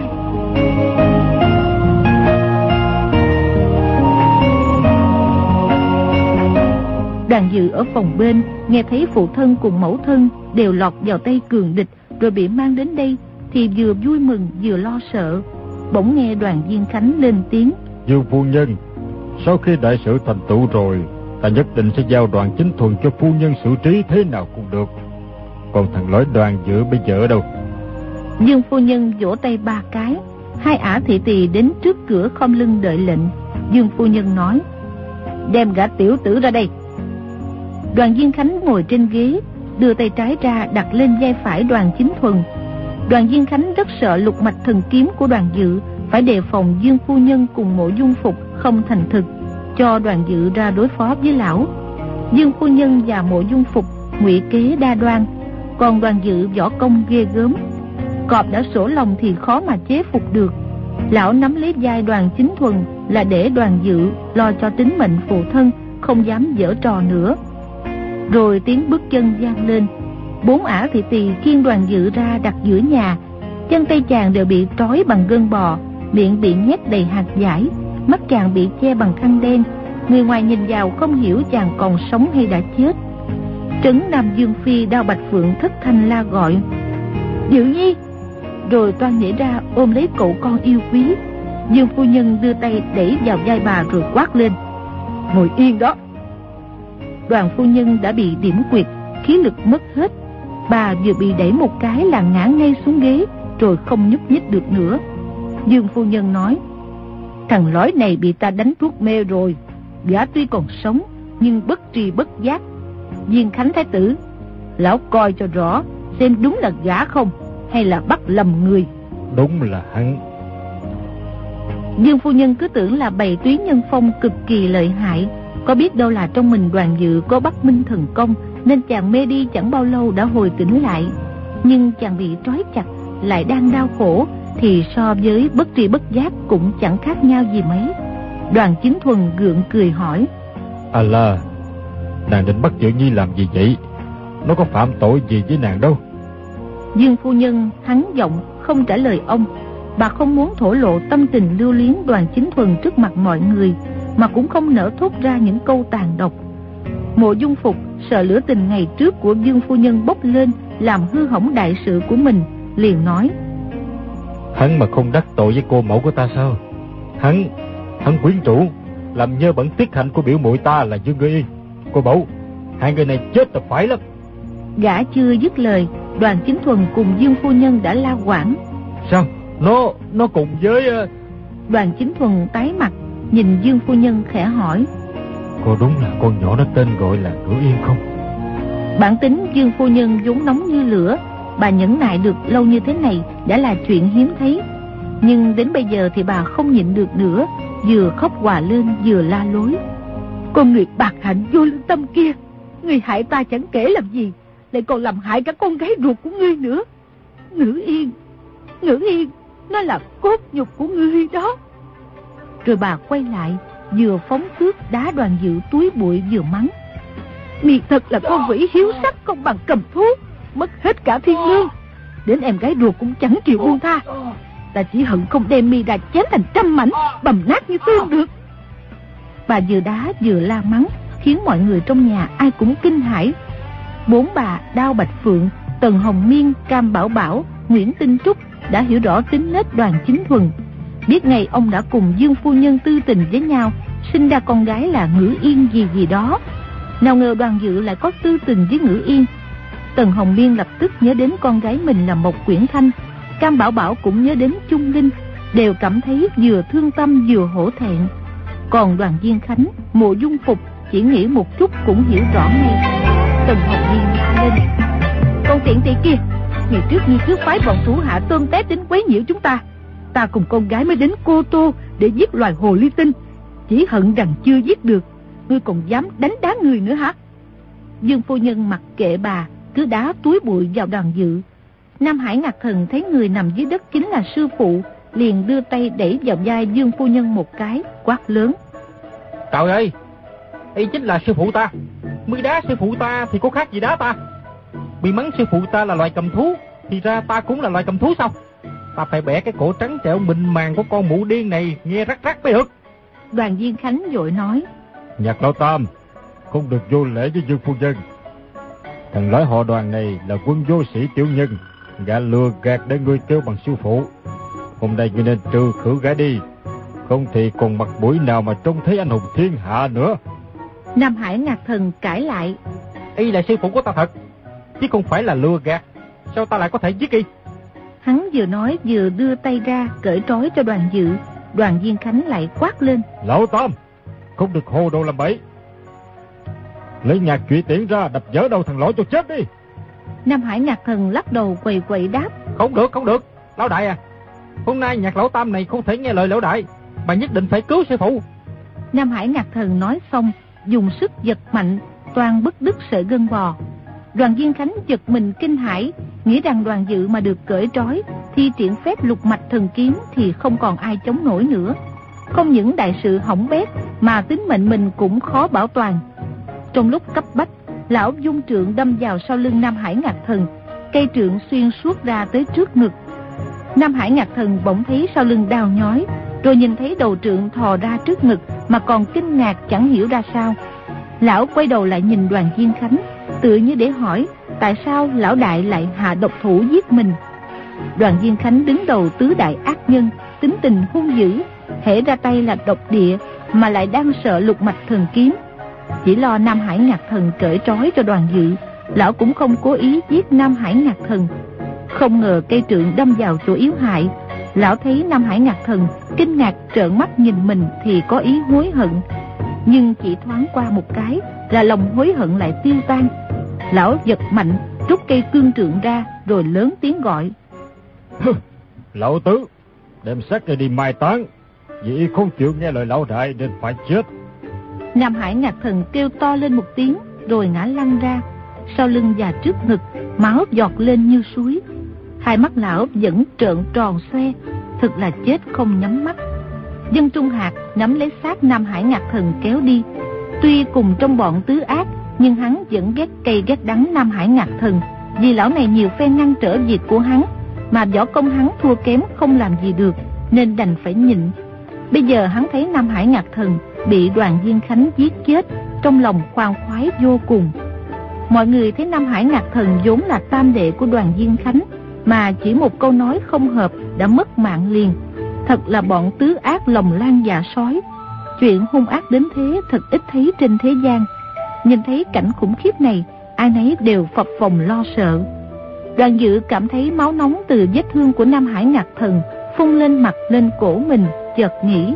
Đoàn Dự ở phòng bên nghe thấy phụ thân cùng mẫu thân đều lọt vào tay cường địch rồi bị mang đến đây, thì vừa vui mừng vừa lo sợ. Bỗng nghe Đoàn Diên Khánh lên tiếng: Dương phu nhân, sau khi đại sự thành tựu rồi, ta nhất định sẽ giao Đoàn Chính Thuần cho phu nhân xử trí thế nào cũng được. Còn thằng lõi Đoàn Dự bây giờ ở đâu? Dương phu nhân vỗ tay 3 cái, 2 ả thị tỳ đến trước cửa khom lưng đợi lệnh. Dương phu nhân nói: đem gã tiểu tử ra đây. Đoàn Diên Khánh ngồi trên ghế, đưa tay trái ra đặt lên vai phải Đoàn Chính Thuần. Đoàn Diên Khánh rất sợ lục mạch thần kiếm của Đoàn Dự, phải đề phòng Dương phu nhân cùng Mộ Dung Phục không thành thực, cho Đoàn Dự ra đối phó với lão. Dương phu nhân và Mộ Dung Phục ngụy kế đa đoan, còn Đoàn Dự võ công ghê gớm. Cọp đã sổ lòng thì khó mà chế phục được. Lão nắm lấy vai Đoàn Chính Thuần là để Đoàn Dự lo cho tính mệnh phụ thân, không dám giở trò nữa. Rồi tiếng bước chân vang lên. 4 ả thị tỳ khiêng Đoàn Dự ra đặt giữa nhà. Chân tay chàng đều bị trói bằng gân bò, miệng bị nhét đầy hạt vải, mắt chàng bị che bằng khăn đen. Người ngoài nhìn vào không hiểu chàng còn sống hay đã chết. Trấn Nam Dương Phi Đao Bạch Phượng thất thanh la gọi: Dự Nhi! Rồi toan nhảy ra ôm lấy cậu con yêu quý. Dương phu nhân đưa tay đẩy vào vai bà rồi quát lên: ngồi yên đó! Đoàn phu nhân đã bị điểm quyệt, khí lực mất hết. Bà vừa bị đẩy một cái là ngã ngay xuống ghế, rồi không nhúc nhích được nữa. Dương phu nhân nói: thằng lõi này bị ta đánh thuốc mê rồi. Gã tuy còn sống nhưng bất tri bất giác. Diên Khánh thái tử, lão coi cho rõ xem đúng là gã không, hay là bắt lầm người. Đúng là hắn. Dương phu nhân cứ tưởng là bày Túy Nhân Phong cực kỳ lợi hại, có biết đâu là trong mình Đoàn Dự có Bắc Minh thần công, nên chàng mê đi chẳng bao lâu đã hồi tỉnh lại. Nhưng chàng bị trói chặt, lại đang đau khổ, thì so với bất tri bất giác cũng chẳng khác nhau gì mấy. Đoàn Chính Thuần gượng cười hỏi: À là, nàng định bắt Dự Nhi làm gì vậy? Nó có phạm tội gì với nàng đâu. Dương phu nhân hắn giọng không trả lời ông. Bà không muốn thổ lộ tâm tình lưu luyến Đoàn Chính Thuần trước mặt mọi người, mà cũng không nỡ thốt ra những câu tàn độc. Mộ Dung Phục sợ lửa tình ngày trước của Dương phu nhân bốc lên làm hư hỏng đại sự của mình, liền nói: Hắn mà không đắc tội với cô mẫu của ta sao? Hắn quyến rũ, làm nhơ bẩn tiết hạnh của biểu muội ta là Dương Ngư Yên. Cô mẫu, hai người này chết là phải lắm. Gã chưa dứt lời, Đoàn Chính Thuần cùng Dương phu nhân đã la quảng. Sao? Nó cùng với... Đoàn Chính Thuần tái mặt, nhìn Dương phu nhân khẽ hỏi: Cô đúng là con nhỏ nó tên gọi là Ngữ Yên không? Bản tính Dương phu nhân vốn nóng như lửa, bà nhẫn nại được lâu như thế này đã là chuyện hiếm thấy. Nhưng đến bây giờ thì bà không nhịn được nữa, vừa khóc òa lên vừa la lối: Con người bạc hạnh vô lương tâm kia, người hại ta chẳng kể làm gì, lại còn làm hại cả con gái ruột của ngươi nữa. Ngữ Yên, nó là cốt nhục của ngươi đó. Rồi bà quay lại, vừa phóng cước đá Đoàn Dự túi bụi vừa mắng: Mi thật là con quỷ hiếu sắc không bằng cầm thú, mất hết cả thiên lương, đến em gái ruột cũng chẳng chịu buông tha. Ta chỉ hận không đem Mi ra chém thành trăm mảnh, bầm nát như tương được. Bà vừa đá vừa la mắng, khiến mọi người trong nhà ai cũng kinh hãi. 4 bà Đao Bạch Phượng, Tần Hồng Miên, Cam Bảo Bảo, Nguyễn Tinh Trúc đã hiểu rõ tính nết Đoàn Chính Thuần. Biết ngày ông đã cùng Dương phu nhân tư tình với nhau, sinh ra con gái là Ngữ Yên gì đó. Nào ngờ Đoàn Dự lại có tư tình với Ngữ Yên. Tần Hồng Miên lập tức nhớ đến con gái mình là Mộc Quyển Thanh. Cam Bảo Bảo cũng nhớ đến Chung Linh, đều cảm thấy vừa thương tâm vừa hổ thẹn. Còn Đoàn Viên Khánh, Mộ Dung Phục chỉ nghĩ một chút cũng hiểu rõ ngay. Tần Hồng Miên la lên: "Con tiện tỳ kia, ngày trước phái bọn thủ hạ tôm tép đến quấy nhiễu chúng ta. Ta cùng con gái mới đến Cô Tô để giết loài hồ ly tinh, chỉ hận rằng chưa giết được, ngươi còn dám đánh đá người nữa hả?" Dương phu nhân mặc kệ bà, cứ đá túi bụi vào Đoàn Dự. Nam Hải Ngạc Thần thấy người nằm dưới đất chính là sư phụ, liền đưa tay đẩy vào vai Dương phu nhân một cái, quát lớn: "Trời ơi, y chính là sư phụ ta. Mới đá sư phụ ta thì có khác gì đá ta? Bị mắng sư phụ ta là loài cầm thú, thì ra ta cũng là loài cầm thú sao? Ta phải bẻ cái cổ trắng trẻo mịn màng của con mụ điên này nghe rắc rắc mới được." Đoàn Viên Khánh vội nói: "Nhạc Lão Tam, không được vô lễ với Dương phu nhân. Thằng lõi họ Đoàn này là quân vô sĩ tiểu nhân, gã lừa gạt để ngươi kêu bằng sư phụ. Hôm nay ngươi nên trừ khử gã đi, không thì còn mặt mũi nào mà trông thấy anh hùng thiên hạ nữa." Nam Hải Ngạc Thần cãi lại: "Y là sư phụ của ta thật, chứ không phải là lừa gạt. Sao ta lại có thể giết y?" Hắn vừa nói vừa đưa tay ra cởi trói cho Đoàn Dự. Đoàn Viên Khánh lại quát lên: "Lão Tam, không được hồ đồ làm bậy. Lấy nhạc trụy tiễn ra đập vỡ đầu thằng lõi cho chết đi." Nam Hải Ngạc Thần lắc đầu quầy quậy đáp: Không được, Lão đại à, hôm nay Nhạc Lão Tam này không thể nghe lời Lão đại, bà nhất định phải cứu sư phụ. Nam Hải Ngạc Thần nói xong, dùng sức giật mạnh, toan bứt đứt sợi gân bò. Đoàn Viên Khánh giật mình kinh hãi, nghĩ rằng Đoàn Dự mà được cởi trói, thi triển phép lục mạch thần kiếm thì không còn ai chống nổi nữa. Không những đại sự hỏng bét mà tính mệnh mình cũng khó bảo toàn. Trong lúc cấp bách, lão dung trượng đâm vào sau lưng Nam Hải Ngạc Thần, cây trượng xuyên suốt ra tới trước ngực. Nam Hải Ngạc Thần bỗng thấy sau lưng đau nhói, rồi nhìn thấy đầu trượng thò ra trước ngực mà còn kinh ngạc chẳng hiểu ra sao. Lão quay đầu lại nhìn Đoàn Viên Khánh, tựa như để hỏi tại sao lão đại lại hạ độc thủ giết mình. Đoàn Viên Khánh đứng đầu tứ đại ác nhân, tính tình hung dữ, hễ ra tay là độc địa, mà lại đang sợ lục mạch thần kiếm. Chỉ lo Nam Hải Ngạc Thần cởi trói cho Đoàn Dự, lão cũng không cố ý giết Nam Hải Ngạc Thần. Không ngờ cây trượng đâm vào chỗ yếu hại. Lão thấy Nam Hải Ngạc Thần kinh ngạc trợn mắt nhìn mình thì có ý hối hận, nhưng chỉ thoáng qua một cái là lòng hối hận lại tiêu tan. Lão giật mạnh rút cây cương trượng ra rồi lớn tiếng gọi: "Lão tứ, đem xác này đi mai táng, vì không chịu nghe lời lão đại nên phải chết." Nam Hải Ngạc Thần kêu to lên một tiếng rồi ngã lăn ra. Sau lưng và trước ngực máu giọt lên như suối. Hai mắt lão vẫn trợn tròn xoe, thực là chết không nhắm mắt. Dân Trung Hạc nắm lấy xác Nam Hải Ngạc Thần kéo đi. Tuy cùng trong bọn tứ ác, nhưng hắn vẫn ghét cay ghét đắng Nam Hải Ngạc Thần, vì lão này nhiều phen ngăn trở việc của hắn, mà võ công hắn thua kém không làm gì được, nên đành phải nhịn. Bây giờ hắn thấy Nam Hải Ngạc Thần bị Đoàn Viên Khánh giết chết, trong lòng khoan khoái vô cùng. Mọi người thấy Nam Hải Ngạc Thần vốn là tam đệ của Đoàn Viên Khánh, mà chỉ một câu nói không hợp đã mất mạng liền. Thật là bọn tứ ác lòng lan dạ sói. Chuyện hung ác đến thế thật ít thấy trên thế gian. Nhìn thấy cảnh khủng khiếp này, ai nấy đều phập phồng lo sợ. Đoàn Dự cảm thấy máu nóng từ vết thương của Nam Hải Ngạc Thần phun lên mặt lên cổ mình, chợt nghĩ: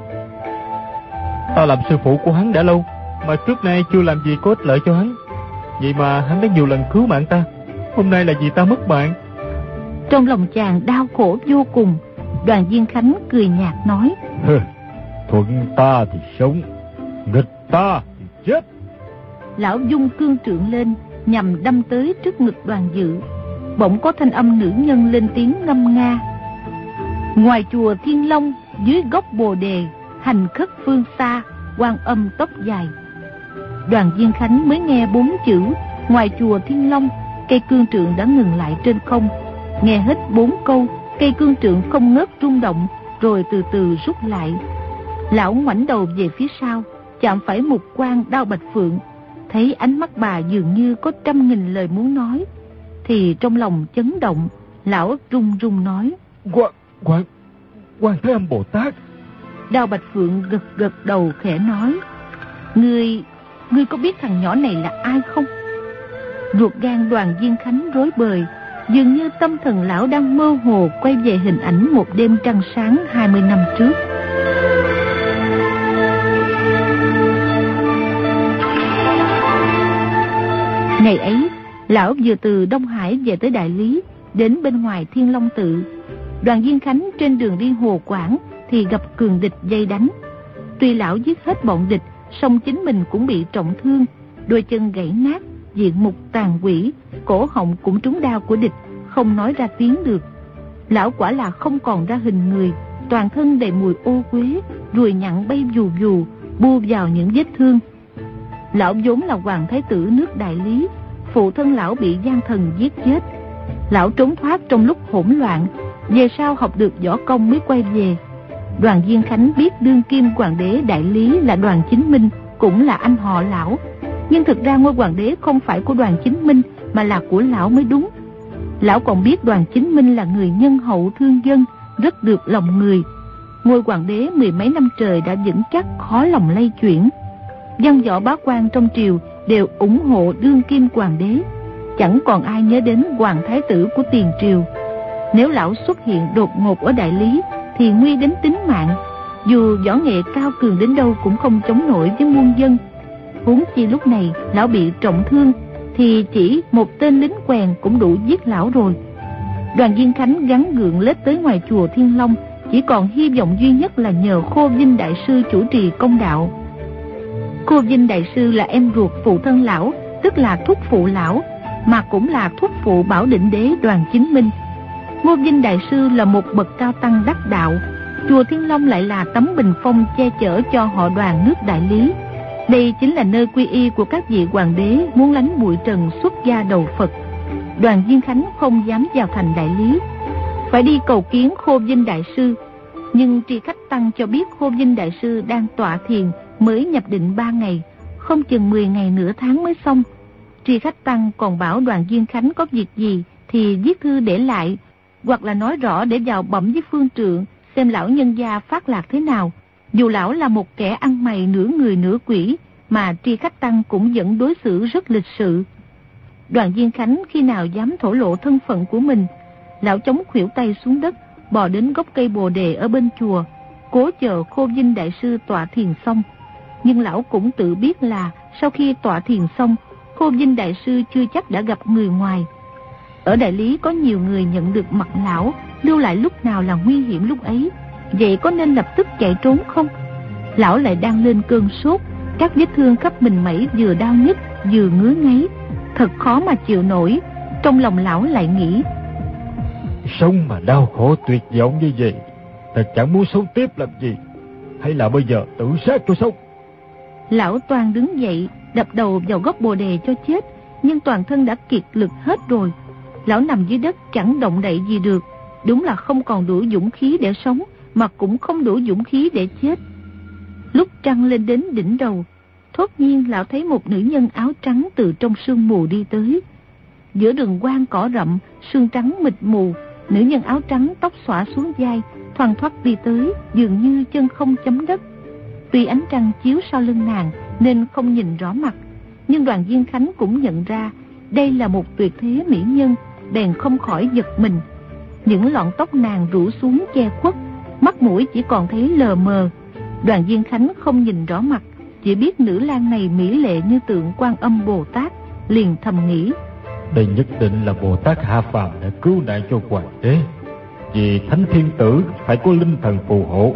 Ta làm sư phụ của hắn đã lâu, mà trước nay chưa làm gì có ích lợi cho hắn. Vậy mà hắn đã nhiều lần cứu mạng ta, hôm nay là vì ta mất mạng. Trong lòng chàng đau khổ vô cùng. Đoàn Viên Khánh cười nhạt nói: Thuận ta thì sống, nghịch ta thì chết. Lão dung cương trượng lên nhằm đâm tới trước ngực Đoàn Dự. Bỗng có thanh âm nữ nhân lên tiếng ngâm nga: Ngoài chùa Thiên Long, dưới gốc bồ đề, hành khất phương xa, Quan Âm tóc dài. Đoàn Viên Khánh mới nghe 4 chữ ngoài chùa Thiên Long, cây cương trượng đã ngừng lại trên không. Nghe hết 4 câu, cây cương trượng không ngớt rung động, rồi từ từ rút lại. Lão ngoảnh đầu về phía sau, chạm phải một quan Đao Bạch Phượng, thấy ánh mắt bà dường như có 100.000 lời muốn nói. thì trong lòng chấn động. Lão run run nói: Quan Thế Âm Bồ Tát. Đao Bạch Phượng gật đầu khẽ nói: Ngươi có biết thằng nhỏ này là ai không? Ruột gan Đoàn Diên Khánh rối bời, dường như tâm thần lão đang mơ hồ quay về hình ảnh một đêm trăng sáng 20 năm trước. Ngày ấy, lão vừa từ Đông Hải về tới Đại Lý, đến bên ngoài Thiên Long Tự. Đoàn Diên Khánh trên đường đi Hồ Quảng thì gặp cường địch vây đánh. Tuy lão giết hết bọn địch, song chính mình cũng bị trọng thương, đôi chân gãy nát, diện mục tàn quỷ, cổ họng cũng trúng đao của địch, không nói ra tiếng được. Lão quả là không còn ra hình người, toàn thân đầy mùi ô uế, ruồi nhặn bay vù vù, bu vào những vết thương. Lão vốn là hoàng thái tử nước Đại Lý, phụ thân lão bị gian thần giết chết. Lão trốn thoát trong lúc hỗn loạn, về sau học được võ công mới quay về. Đoàn Diên Khánh biết đương kim hoàng đế Đại Lý là Đoàn Chính Minh, cũng là anh họ lão. Nhưng thực ra ngôi hoàng đế không phải của Đoàn Chính Minh, mà là của lão mới đúng. Lão còn biết Đoàn Chính Minh là người nhân hậu thương dân, rất được lòng người. Ngôi hoàng đế mười mấy năm trời đã vững chắc, khó lòng lay chuyển. Văn võ bá quan trong triều đều ủng hộ đương kim hoàng đế, chẳng còn ai nhớ đến hoàng thái tử của tiền triều. Nếu lão xuất hiện đột ngột ở Đại Lý thì nguy đến tính mạng, dù võ nghệ cao cường đến đâu cũng không chống nổi với muôn dân. Huống chi lúc này lão bị trọng thương, thì chỉ một tên lính quèn cũng đủ giết lão rồi. Đoàn Diên Khánh gắng gượng lết tới ngoài chùa Thiên Long, chỉ còn hy vọng duy nhất là nhờ Khô Vinh đại sư chủ trì công đạo. Khô Vinh đại sư là em ruột phụ thân lão, tức là thúc phụ lão, mà cũng là thúc phụ Bảo Định đế Đoàn Chính Minh. Ngô Vinh đại sư là một bậc cao tăng đắc đạo, chùa Thiên Long lại là tấm bình phong che chở cho họ Đoàn nước Đại Lý. Đây chính là nơi quy y của các vị hoàng đế muốn lánh bụi trần xuất gia đầu Phật. Đoàn Diên Khánh không dám vào thành Đại Lý, phải đi cầu kiến Khô Vinh đại sư. Nhưng Tri Khách Tăng cho biết Khô Vinh đại sư đang tọa thiền, mới nhập định 3 ngày, không chừng 10 ngày nửa tháng mới xong. Tri Khách Tăng còn bảo Đoàn Diên Khánh có việc gì thì viết thư để lại, hoặc là nói rõ để vào bẩm với phương trượng, xem lão nhân gia phát lạc thế nào. Dù lão là một kẻ ăn mày nửa người nửa quỷ, mà Tri Khách Tăng cũng vẫn đối xử rất lịch sự. Đoàn Diên Khánh khi nào dám thổ lộ thân phận của mình. Lão chống khuỷu tay xuống đất, bò đến gốc cây bồ đề ở bên chùa, cố chờ Khô Vinh đại sư tọa thiền xong. Nhưng lão cũng tự biết là sau khi tọa thiền xong, Khô Vinh đại sư chưa chắc đã gặp người ngoài. Ở Đại Lý có nhiều người nhận được mặt lão, lưu lại lúc nào là nguy hiểm lúc ấy. Vậy có nên lập tức chạy trốn không? Lão lại đang lên cơn sốt, các vết thương khắp mình mẩy vừa đau nhức vừa ngứa ngáy, thật khó mà chịu nổi. Trong lòng lão lại nghĩ, sống mà đau khổ tuyệt vọng như vậy, thật chẳng muốn sống tiếp làm gì. Hay là bây giờ tự sát cho sống? Lão toan đứng dậy, đập đầu vào gốc bồ đề cho chết, nhưng toàn thân đã kiệt lực hết rồi. Lão nằm dưới đất chẳng động đậy gì được. Đúng là không còn đủ dũng khí để sống, mà cũng không đủ dũng khí để chết. Lúc trăng lên đến đỉnh đầu, thốt nhiên lão thấy một nữ nhân áo trắng từ trong sương mù đi tới. Giữa rừng quang cỏ rậm, sương trắng mịt mù, nữ nhân áo trắng tóc xõa xuống vai, thoăn thoắt đi tới, dường như chân không chấm đất. Tuy ánh trăng chiếu sau lưng nàng nên không nhìn rõ mặt, nhưng Đoàn Diên Khánh cũng nhận ra đây là một tuyệt thế mỹ nhân, bèn không khỏi giật mình. Những lọn tóc nàng rủ xuống che khuất, mắt mũi chỉ còn thấy lờ mờ. Đoàn Diên Khánh không nhìn rõ mặt, chỉ biết nữ lang này mỹ lệ như tượng Quan Âm Bồ Tát, liền thầm nghĩ, đây nhất định là Bồ Tát hạ phàm để cứu nạn cho hoàng đế. Vì Thánh Thiên Tử phải có linh thần phù hộ.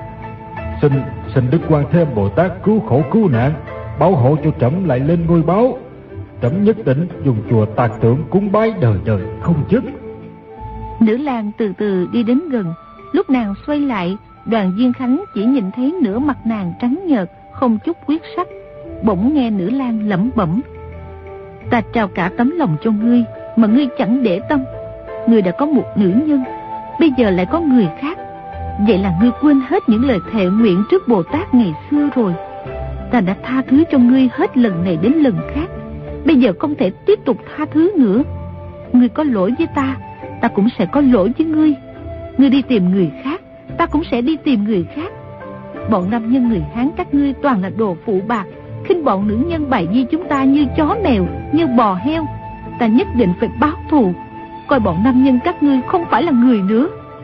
Xin Đức Quan Thế Âm Bồ Tát cứu khổ cứu nạn, bảo hộ cho trẫm lại lên ngôi báo. Trẫm nhất định dùng chùa tạc tượng cúng bái đời đời không dứt. Nữ lang từ từ đi đến gần. Lúc nàng xoay lại, Đoàn Diên Khánh chỉ nhìn thấy nửa mặt nàng trắng nhợt, không chút huyết sắc. Bỗng nghe nữ lang lẩm bẩm, ta trao cả tấm lòng cho ngươi mà ngươi chẳng để tâm. Ngươi đã có một nữ nhân, bây giờ lại có người khác. Vậy là ngươi quên hết những lời thệ nguyện trước Bồ Tát ngày xưa rồi. Ta đã tha thứ cho ngươi hết lần này đến lần khác, bây giờ không thể tiếp tục tha thứ nữa. Ngươi có lỗi với ta cũng sẽ có lỗi với ngươi. Ngươi đi tìm người khác, ta cũng sẽ đi tìm người khác. Bọn nam nhân người Hán các ngươi toàn là đồ phụ bạc, khinh bọn nữ nhân Bài Di chúng ta như chó mèo, như bò heo. Ta nhất định phải báo thù, coi bọn nam nhân các ngươi không phải là người nữa.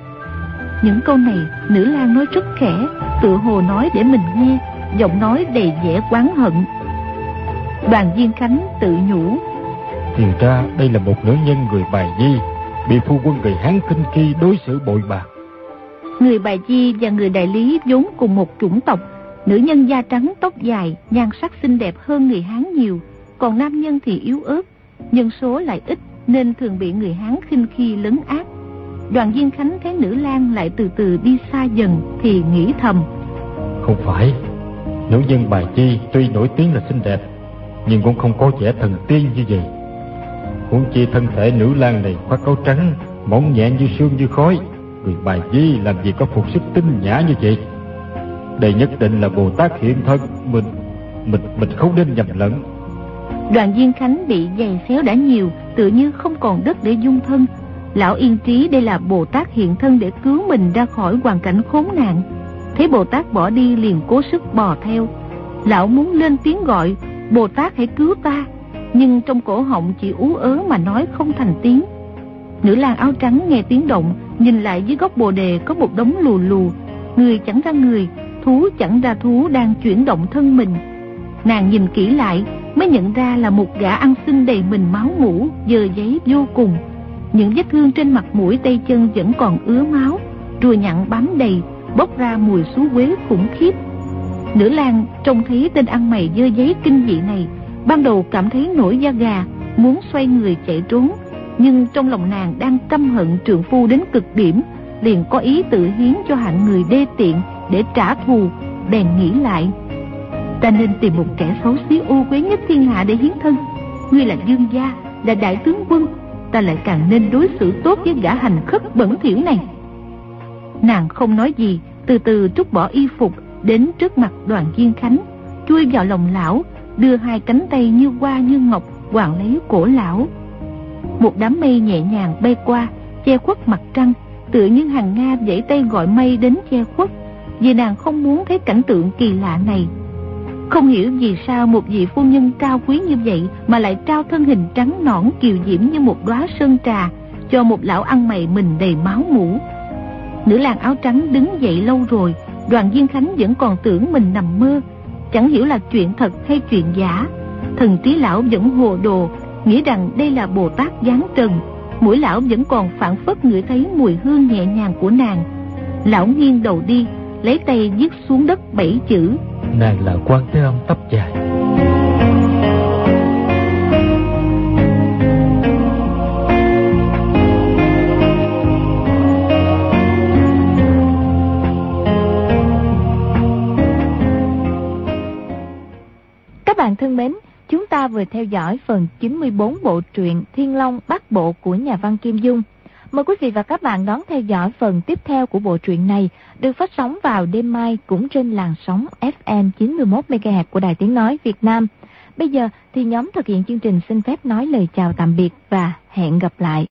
Những câu này Nữ Lang nói rất khẽ, tựa hồ nói để mình nghe, giọng nói đầy vẻ oán hận. Đoàn Viên Khánh tự nhủ: Thì ra đây là một nữ nhân người Bài Di, bị phu quân người Hán Kinh Kỳ đối xử bội bạc. Người Bài Di và người Đại Lý vốn cùng một chủng tộc. Nữ nhân da trắng tóc dài, nhan sắc xinh đẹp hơn người Hán nhiều, còn nam nhân thì yếu ớt, nhân số lại ít nên thường bị người Hán khinh khi lấn át. Đoàn Viên Khánh thấy Nữ Lang lại từ từ đi xa dần thì nghĩ thầm: Không phải, nữ nhân Bài Di tuy nổi tiếng là xinh đẹp, nhưng cũng không có vẻ thần tiên như vậy. Huống chi thân thể Nữ Lang này khoác áo trắng, mỏng nhẹ như sương như khói, người Bài Di làm gì có phục sức tinh nhã như vậy. Đây nhất định là Bồ Tát hiện thân, mình không nên nhầm lẫn. Đoàn Viên Khánh bị giày xéo đã nhiều, tựa như không còn đất để dung thân. Lão yên trí đây là Bồ Tát hiện thân để cứu mình ra khỏi hoàn cảnh khốn nạn. Thấy Bồ Tát bỏ đi liền cố sức bò theo. Lão muốn lên tiếng gọi: Bồ Tát hãy cứu ta, nhưng trong cổ họng chỉ ú ớ mà nói không thành tiếng. Nữ lang áo trắng nghe tiếng động, nhìn lại dưới gốc bồ đề có một đống lù lù, người chẳng ra người, thú chẳng ra thú đang chuyển động thân mình. Nàng nhìn kỹ lại mới nhận ra là một gã ăn xin đầy mình máu mủ, dơ giấy vô cùng. Những vết thương trên mặt mũi tay chân vẫn còn ứa máu, ruồi nhặn bám đầy, bốc ra mùi xú uế khủng khiếp. Nữ lang trông thấy tên ăn mày dơ giấy kinh dị này, ban đầu cảm thấy nổi da gà, muốn xoay người chạy trốn, nhưng trong lòng nàng đang căm hận trượng phu đến cực điểm, liền có ý tự hiến cho hạng người đê tiện để trả thù. Bèn nghĩ lại: ta nên tìm một kẻ xấu xí ô uế nhất thiên hạ để hiến thân. Ngươi là vương gia, là đại tướng quân, ta lại càng nên đối xử tốt với gã hành khất bẩn thỉu này. Nàng không nói gì, từ từ trút bỏ y phục, đến trước mặt Đoàn Viên Khánh, chui vào lòng lão, đưa hai cánh tay như hoa như ngọc quàng lấy cổ lão. Một đám mây nhẹ nhàng bay qua, che khuất mặt trăng, tựa như hàng Nga vẫy tay gọi mây đến che khuất, vì nàng không muốn thấy cảnh tượng kỳ lạ này. Không hiểu vì sao một vị phu nhân cao quý như vậy mà lại trao thân hình trắng nõn kiều diễm như một đóa sơn trà cho một lão ăn mày mình đầy máu mủ. Nữ lang áo trắng đứng dậy lâu rồi, Đoàn Viên Khánh vẫn còn tưởng mình nằm mơ, chẳng hiểu là chuyện thật hay chuyện giả. Thần trí lão vẫn hồ đồ, nghĩ rằng đây là Bồ Tát giáng trần. Mũi lão vẫn còn phảng phất ngửi thấy mùi hương nhẹ nhàng của nàng. Lão nghiêng đầu đi, lấy tay viết xuống đất 7 chữ: nàng là Quan Thế Âm tóc dài. Các bạn thân mến, chúng ta vừa theo dõi phần 94 bộ truyện Thiên Long Bát Bộ của nhà văn Kim Dung. Mời quý vị và các bạn đón theo dõi phần tiếp theo của bộ truyện này, được phát sóng vào đêm mai cũng trên làn sóng FM 91 MHz của Đài Tiếng nói Việt Nam. Bây giờ thì nhóm thực hiện chương trình xin phép nói lời chào tạm biệt và hẹn gặp lại.